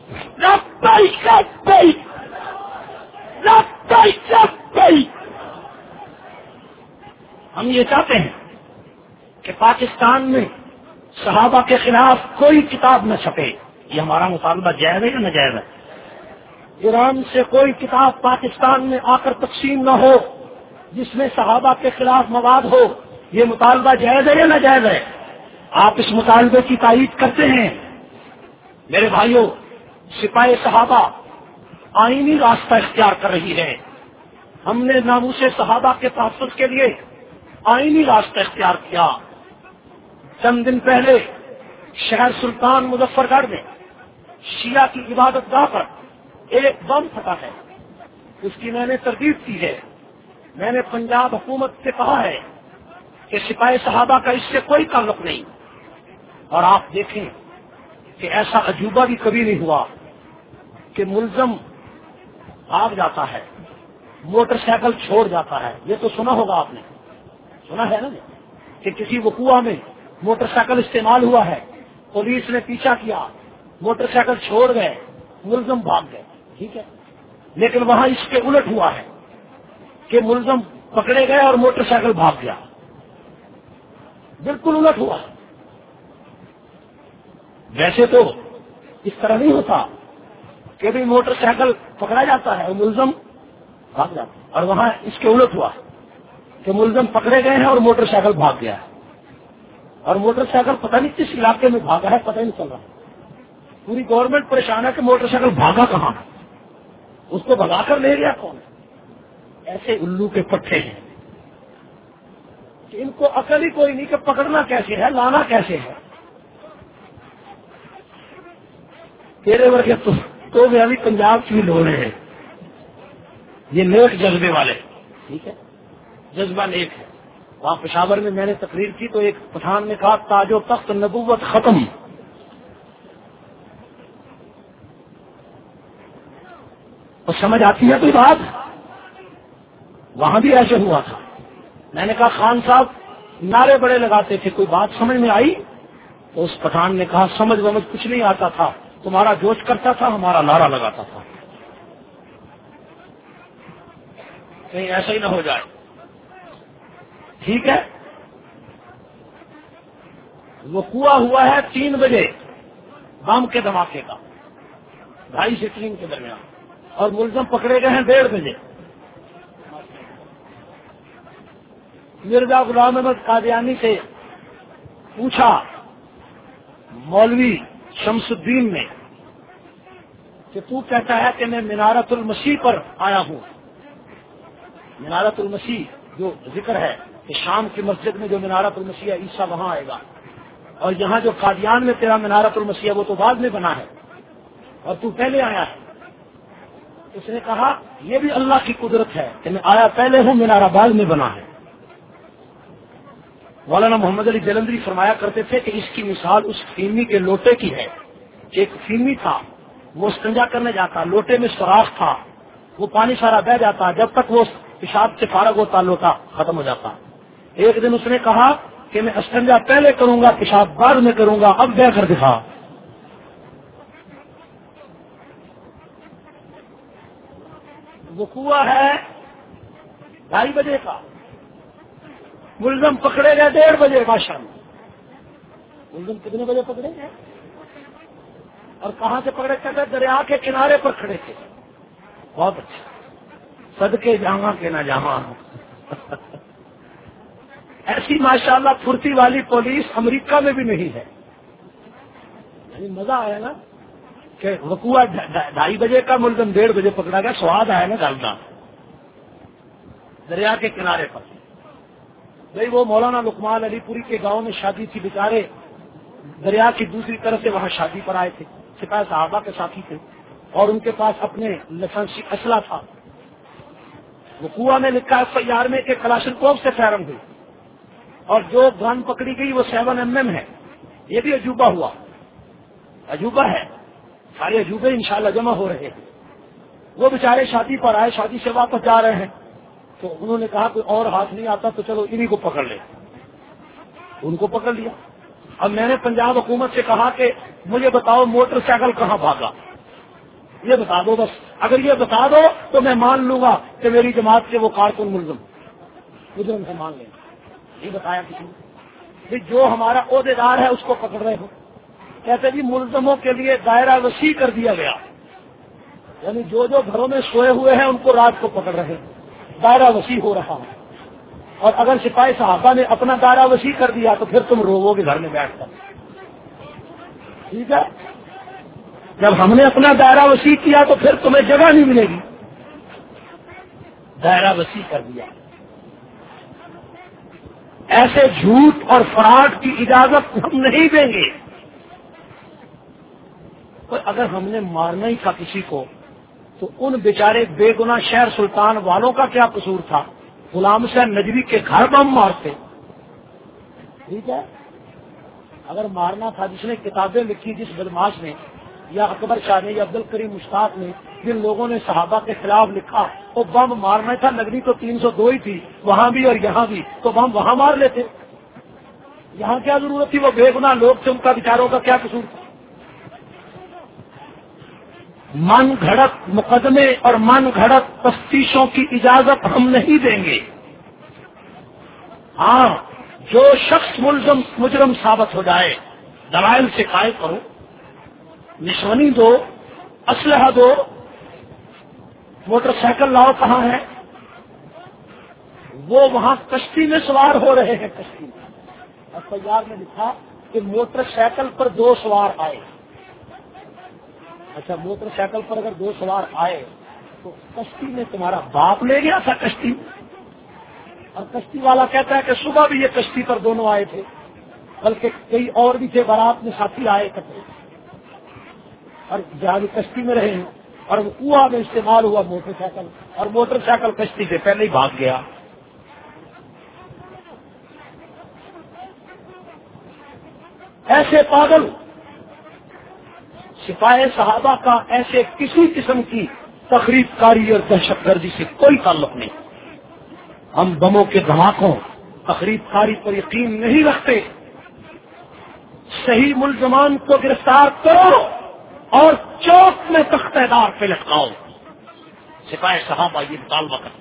ہم یہ چاہتے ہیں کہ پاکستان میں صحابہ کے خلاف کوئی کتاب نہ چھپے. یہ ہمارا مطالبہ جائز ہے یا ناجائز ہے؟ ایران سے کوئی کتاب پاکستان میں آ کر تقسیم نہ ہو جس میں صحابہ کے خلاف مواد ہو. یہ مطالبہ جائز ہے یا ناجائز ہے؟ آپ اس مطالبے کی تائید کرتے ہیں؟ میرے بھائیوں، سپاہی صحابہ آئینی راستہ اختیار کر رہی ہے. ہم نے ناموس صحابہ کے تحفظ کے لیے آئینی راستہ اختیار کیا. چند دن پہلے شہر سلطان مظفر گڑھ میں شیعہ کی عبادت گاہ پر ایک بم پھٹا ہے. اس کی میں نے تردید کی ہے. میں نے پنجاب حکومت سے کہا ہے کہ سپاہی صحابہ کا اس سے کوئی تعلق نہیں. اور آپ دیکھیں کہ ایسا عجوبہ بھی کبھی نہیں ہوا کہ ملزم بھاگ جاتا ہے, موٹر سائیکل چھوڑ جاتا ہے. یہ تو سنا ہوگا آپ نے, سنا ہے نا کہ کسی وقوع میں موٹر سائیکل استعمال ہوا ہے, پولیس نے پیچھا کیا, موٹر سائیکل چھوڑ گئے, ملزم بھاگ گئے. ٹھیک ہے, لیکن وہاں اس کے الٹ ہوا ہے کہ ملزم پکڑے گئے اور موٹر سائیکل بھاگ گیا. بالکل الٹ ہوا. ویسے تو اس طرح نہیں ہوتا کہ بھی موٹر سائیکل پکڑا جاتا ہے اور ملزم بھاگ جاتا ہے, اور وہاں اس کے الٹ ہوا کہ ملزم پکڑے گئے ہیں اور موٹر سائیکل بھاگ گیا ہے. اور موٹر سائیکل پتہ نہیں کس علاقے میں بھاگا ہے, پتہ ہی نہیں چل رہا. پوری گورنمنٹ پریشان ہے کہ موٹر سائیکل بھاگا کہاں ہے, اس کو بھگا کر لے گیا کون. ایسے الو کے پٹھے ہیں کہ ان کو عقل ہی کوئی نہیں کہ پکڑنا کیسے ہے, لانا کیسے ہے. تیرے ورگے تو بھی ابھی پنجاب کی لو رہے ہیں, یہ نیک جذبے والے. ٹھیک ہے, جذبہ نیک ہے. وہاں پشاور میں میں نے تقریر کی تو ایک پٹھان نے کہا تاج و تخت نبوت ختم. تو سمجھ آتی ہے کوئی بات؟ وہاں بھی ایسے ہوا تھا. میں نے کہا خان صاحب نعرے بڑے لگاتے تھے, کوئی بات سمجھ میں آئی؟ تو اس پٹھان نے کہا سمجھ ومجھ کچھ نہیں آتا تھا, تمہارا جوش کرتا تھا, ہمارا نعرہ لگاتا تھا. کہیں ایسا ہی نہ ہو جائے. ٹھیک ہے, وقوع ہوا ہے 3 بجے بم کے دھماکے کا, 2:30 سے 3 کے درمیان, اور ملزم پکڑے گئے ہیں 1:30 بجے. مرزا غلام احمد قادیانی سے پوچھا مولوی شمس الدین نے کہ تو کہتا ہے کہ میں منارت المسیح پر آیا ہوں. منارت المسیح جو ذکر ہے کہ شام کی مسجد میں جو منارت المسیح ہے عیسیٰ وہاں آئے گا, اور یہاں جو قادیان میں تیرا منارت المسیح ہے وہ تو بعد میں بنا ہے اور تو پہلے آیا ہے. اس نے کہا یہ بھی اللہ کی قدرت ہے کہ میں آیا پہلے ہوں, منارہ بعد میں بنا ہے. مولانا محمد علی جلندری فرمایا کرتے تھے کہ اس کی مثال اس فیمی کے لوٹے کی ہے. ایک فیمی تھا, وہ استنجا کرنے جاتا, لوٹے میں سوراخ تھا, وہ پانی سارا بہ جاتا, جب تک وہ پیشاب سے فارغ ہوتا لوٹا ختم ہو جاتا. ایک دن اس نے کہا کہ میں استنجا پہلے کروں گا, پیشاب بعد میں کروں گا, اب بہ کر دکھا. وقوع ہے 2:30 بجے کا, ملزم پکڑے گئے 1:30 بجے. ماشاء اللہ, ملزم کتنے بجے پکڑے گئے اور کہاں سے پکڑے؟ کہتے دریا کے کنارے پر کھڑے تھے. بہت اچھا, صدقے جاواں کے نہ جاواں. ایسی ماشاءاللہ پھرتی والی پولیس امریکہ میں بھی نہیں ہے. یعنی مزہ آیا نا کہ وقوع 2:30 بجے کا, ملزم 1:30 بجے پکڑا گیا. سواد آیا نا ڈالنا دریا کے کنارے پر. بھائی وہ مولانا لقمان علی پوری کے گاؤں میں شادی تھی, بیچارے دریا کی دوسری طرف سے وہاں شادی پر آئے تھے. سپاہی صحابہ کے ساتھی تھے اور ان کے پاس اپنے لائسنسی اسلحہ تھا. وقوع میں لکھا FIR میں کہ کلاشنکوف سے فائرنگ ہوئی اور جو گن پکڑی گئی وہ 7mm ہے. یہ بھی عجوبہ ہوا, عجوبہ ہے. سارے عجوبے انشاءاللہ جمع ہو رہے ہیں. وہ بیچارے شادی پر آئے, شادی سے واپس جا رہے ہیں, تو انہوں نے کہا کوئی اور ہاتھ نہیں آتا تو چلو انہی کو پکڑ لے. ان کو پکڑ لیا. اب میں نے پنجاب حکومت سے کہا کہ مجھے بتاؤ موٹر سائیکل کہاں بھاگا, یہ بتا دو بس. اگر یہ بتا دو تو میں مان لوں گا کہ میری جماعت کے وہ کارکن ملزم, مجھے ان سے مان لیں. یہ بتایا کسی نے, جو ہمارا عہدیدار ہے اس کو پکڑ رہے ہو. کہتے جی ملزموں کے لیے دائرہ وسیع کر دیا گیا, یعنی جو گھروں میں سوئے ہوئے ہیں ان کو رات کو پکڑ رہے ہیں. دائرہ وسیع ہو رہا ہے. اور اگر سپاہی صحابہ نے اپنا دائرہ وسیع کر دیا تو پھر تم روو گے گھر میں بیٹھ کر. ٹھیک ہے, جب ہم نے اپنا دائرہ وسیع کیا تو پھر تمہیں جگہ نہیں ملے گی. دائرہ وسیع کر دیا. ایسے جھوٹ اور فراڈ کی اجازت ہم نہیں دیں گے. اگر ہم نے مارنا ہی تھا کسی کو تو ان بیچارے بے گناہ شہر سلطان والوں کا کیا قصور تھا؟ غلام حسین نجوی کے گھر بم مارتے. ٹھیک ہے، اگر مارنا تھا جس نے کتابیں لکھی، جس بدماش نے یا اکبر شاہ نے یا عبد الکریم مشتاق نے، جن لوگوں نے صحابہ کے خلاف لکھا، وہ بم مارنا تھا. نگری تو 302 ہی تھی وہاں بھی اور یہاں بھی، تو بم وہاں مار لیتے. یہاں کیا ضرورت تھی؟ وہ بے گناہ لوگ تھے، ان کا بیچاروں کا کیا قصور تھا؟ من گھڑت مقدمے اور من گھڑت تفتیشوں کی اجازت ہم نہیں دیں گے. ہاں، جو شخص مجرم ثابت ہو جائے دلائل سے قائم کرو، نشانی دو، اسلحہ دو. موٹر سائیکل لاؤ، کہاں ہے؟ وہ وہاں کشتی میں سوار ہو رہے ہیں. کشتی میں FIR میں لکھا کہ موٹر سائیکل پر 2 سوار آئے. اچھا، موٹر سائیکل پر اگر 2 سوار آئے تو کشتی میں تمہارا باپ لے گیا تھا کشتی میں؟ اور کشتی والا کہتا ہے کہ صبح بھی یہ کشتی پر دونوں آئے تھے، بلکہ کئی اور بھی تھے، بارات میں ساتھی آئے کرتے، اور جہاں کشتی میں رہے ہیں. اور وہ کنواں میں استعمال ہوا موٹر سائیکل، اور موٹر سائیکل کشتی سے پہلے ہی بھاگ گیا. ایسے پاگل سپاہی صحابہ کا ایسے کسی قسم کی تخریب کاری اور دہشت گردی سے کوئی تعلق نہیں. ہم بموں کے دھماکوں، تخریب کاری پر یقین نہیں رکھتے. صحیح ملزمان کو گرفتار کرو اور چوک میں تختہ دار پہ لٹکاؤ. سپاہی صحابہ یہ مطالبہ کرتے.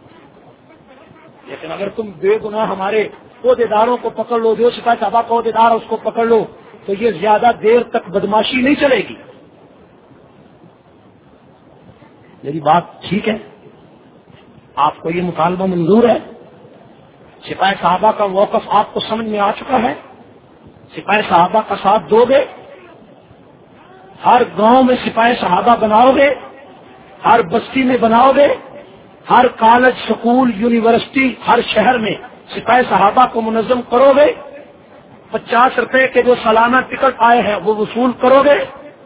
لیکن اگر تم بے گناہ ہمارے عہدے داروں کو پکڑ لو، جو سپاہی صحابہ کا عہدے دار اس کو پکڑ لو، تو یہ زیادہ دیر تک بدماشی نہیں چلے گی. میری بات ٹھیک ہے؟ آپ کو یہ مطالبہ منظور ہے؟ سپاہی صحابہ کا موقف آپ کو سمجھ میں آ چکا ہے؟ سپاہی صحابہ کا ساتھ دو گے؟ ہر گاؤں میں سپاہی صحابہ بناؤ گے؟ ہر بستی میں بناؤ گے؟ ہر کالج، سکول، یونیورسٹی، ہر شہر میں سپاہی صحابہ کو منظم کرو گے؟ 50 روپے کے جو سالانہ ٹکٹ آئے ہیں وہ وصول کرو گے؟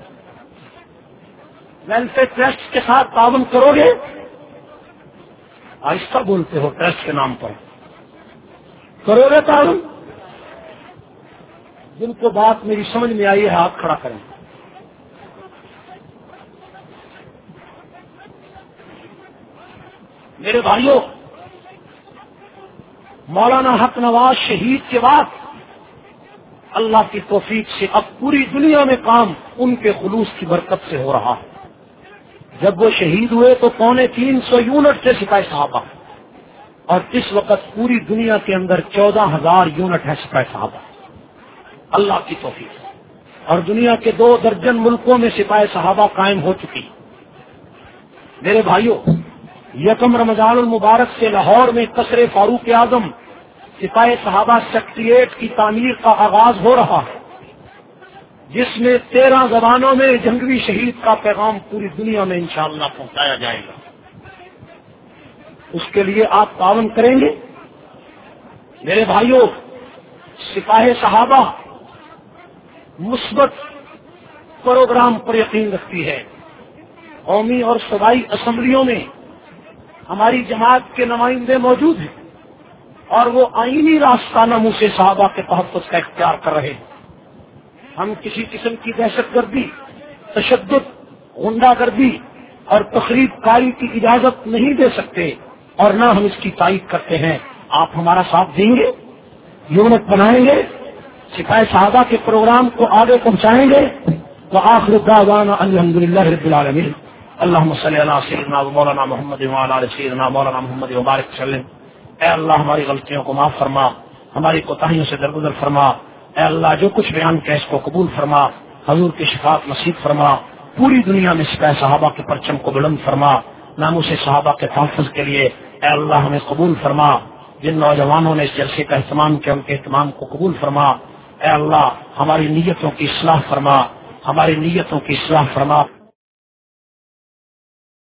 ویلفیئر ٹرسٹ کے ساتھ تعاون کرو گے؟ آہستہ بولتے ہو، ٹرسٹ کے نام پر کرو گے تعاون؟ جن کو بات میری سمجھ میں آئی ہے ہاتھ کھڑا کریں. میرے بھائیوں، مولانا حق نواز شہید کے بعد اللہ کی توفیق سے اب پوری دنیا میں کام ان کے خلوص کی برکت سے ہو رہا ہے. جب وہ شہید ہوئے تو 350 یونٹ تھے سپاہی صحابہ، اور اس وقت پوری دنیا کے اندر 14,000 یونٹ ہے سپاہی صحابہ. اللہ کی توفیق. اور دنیا کے 2 درجن ملکوں میں سپاہی صحابہ قائم ہو چکی. میرے بھائیوں، 1 رمضان المبارک سے لاہور میں قصر فاروق اعظم سپاہی صحابہ سیکریٹریٹ کی تعمیر کا آغاز ہو رہا ہے، جس میں 13 زبانوں میں جنگی شہید کا پیغام پوری دنیا میں انشاءاللہ پہنچایا جائے گا. اس کے لیے آپ تعاون کریں گے؟ میرے بھائیوں، سپاہی صحابہ مثبت پروگرام پر یقین رکھتی ہے. قومی اور صوبائی اسمبلیوں میں ہماری جماعت کے نمائندے موجود ہیں، اور وہ آئینی راستہ ناموں سے صحابہ کے تحفظ کا اختیار کر رہے ہیں. ہم کسی قسم کی دہشت گردی، تشدد، غنڈہ گردی اور تخریب کاری کی اجازت نہیں دے سکتے، اور نہ ہم اس کی تائید کرتے ہیں. آپ ہمارا ساتھ دیں گے؟ یونٹ بنائیں گے؟ سپاہی صحابہ کے پروگرام کو آگے پہنچائیں گے؟ تو آخر دعوانا الحمدللہ رب العالمین. اللہم صلی علی سیدنا مولانا محمد وعلی آل سیدنا مولانا محمد وبارک وسلم. اے اللہ، ہماری غلطیوں کو معاف فرما، ہماری کوتاہیوں سے درگزر فرما. اے اللہ، جو کچھ بیان کیا اس کو قبول فرما، حضور کی شفاعت نصیب فرما. پوری دنیا میں سپاہی صحابہ کے پرچم کو بلند فرما. ناموس صحابہ کے تحفظ کے لیے اے اللہ ہمیں قبول فرما. جن نوجوانوں نے اس جلسے کا اہتمام کیا ان کے اہتمام کو قبول فرما. اے اللہ، ہماری نیتوں کی اصلاح فرما، ہماری نیتوں کی اصلاح فرما.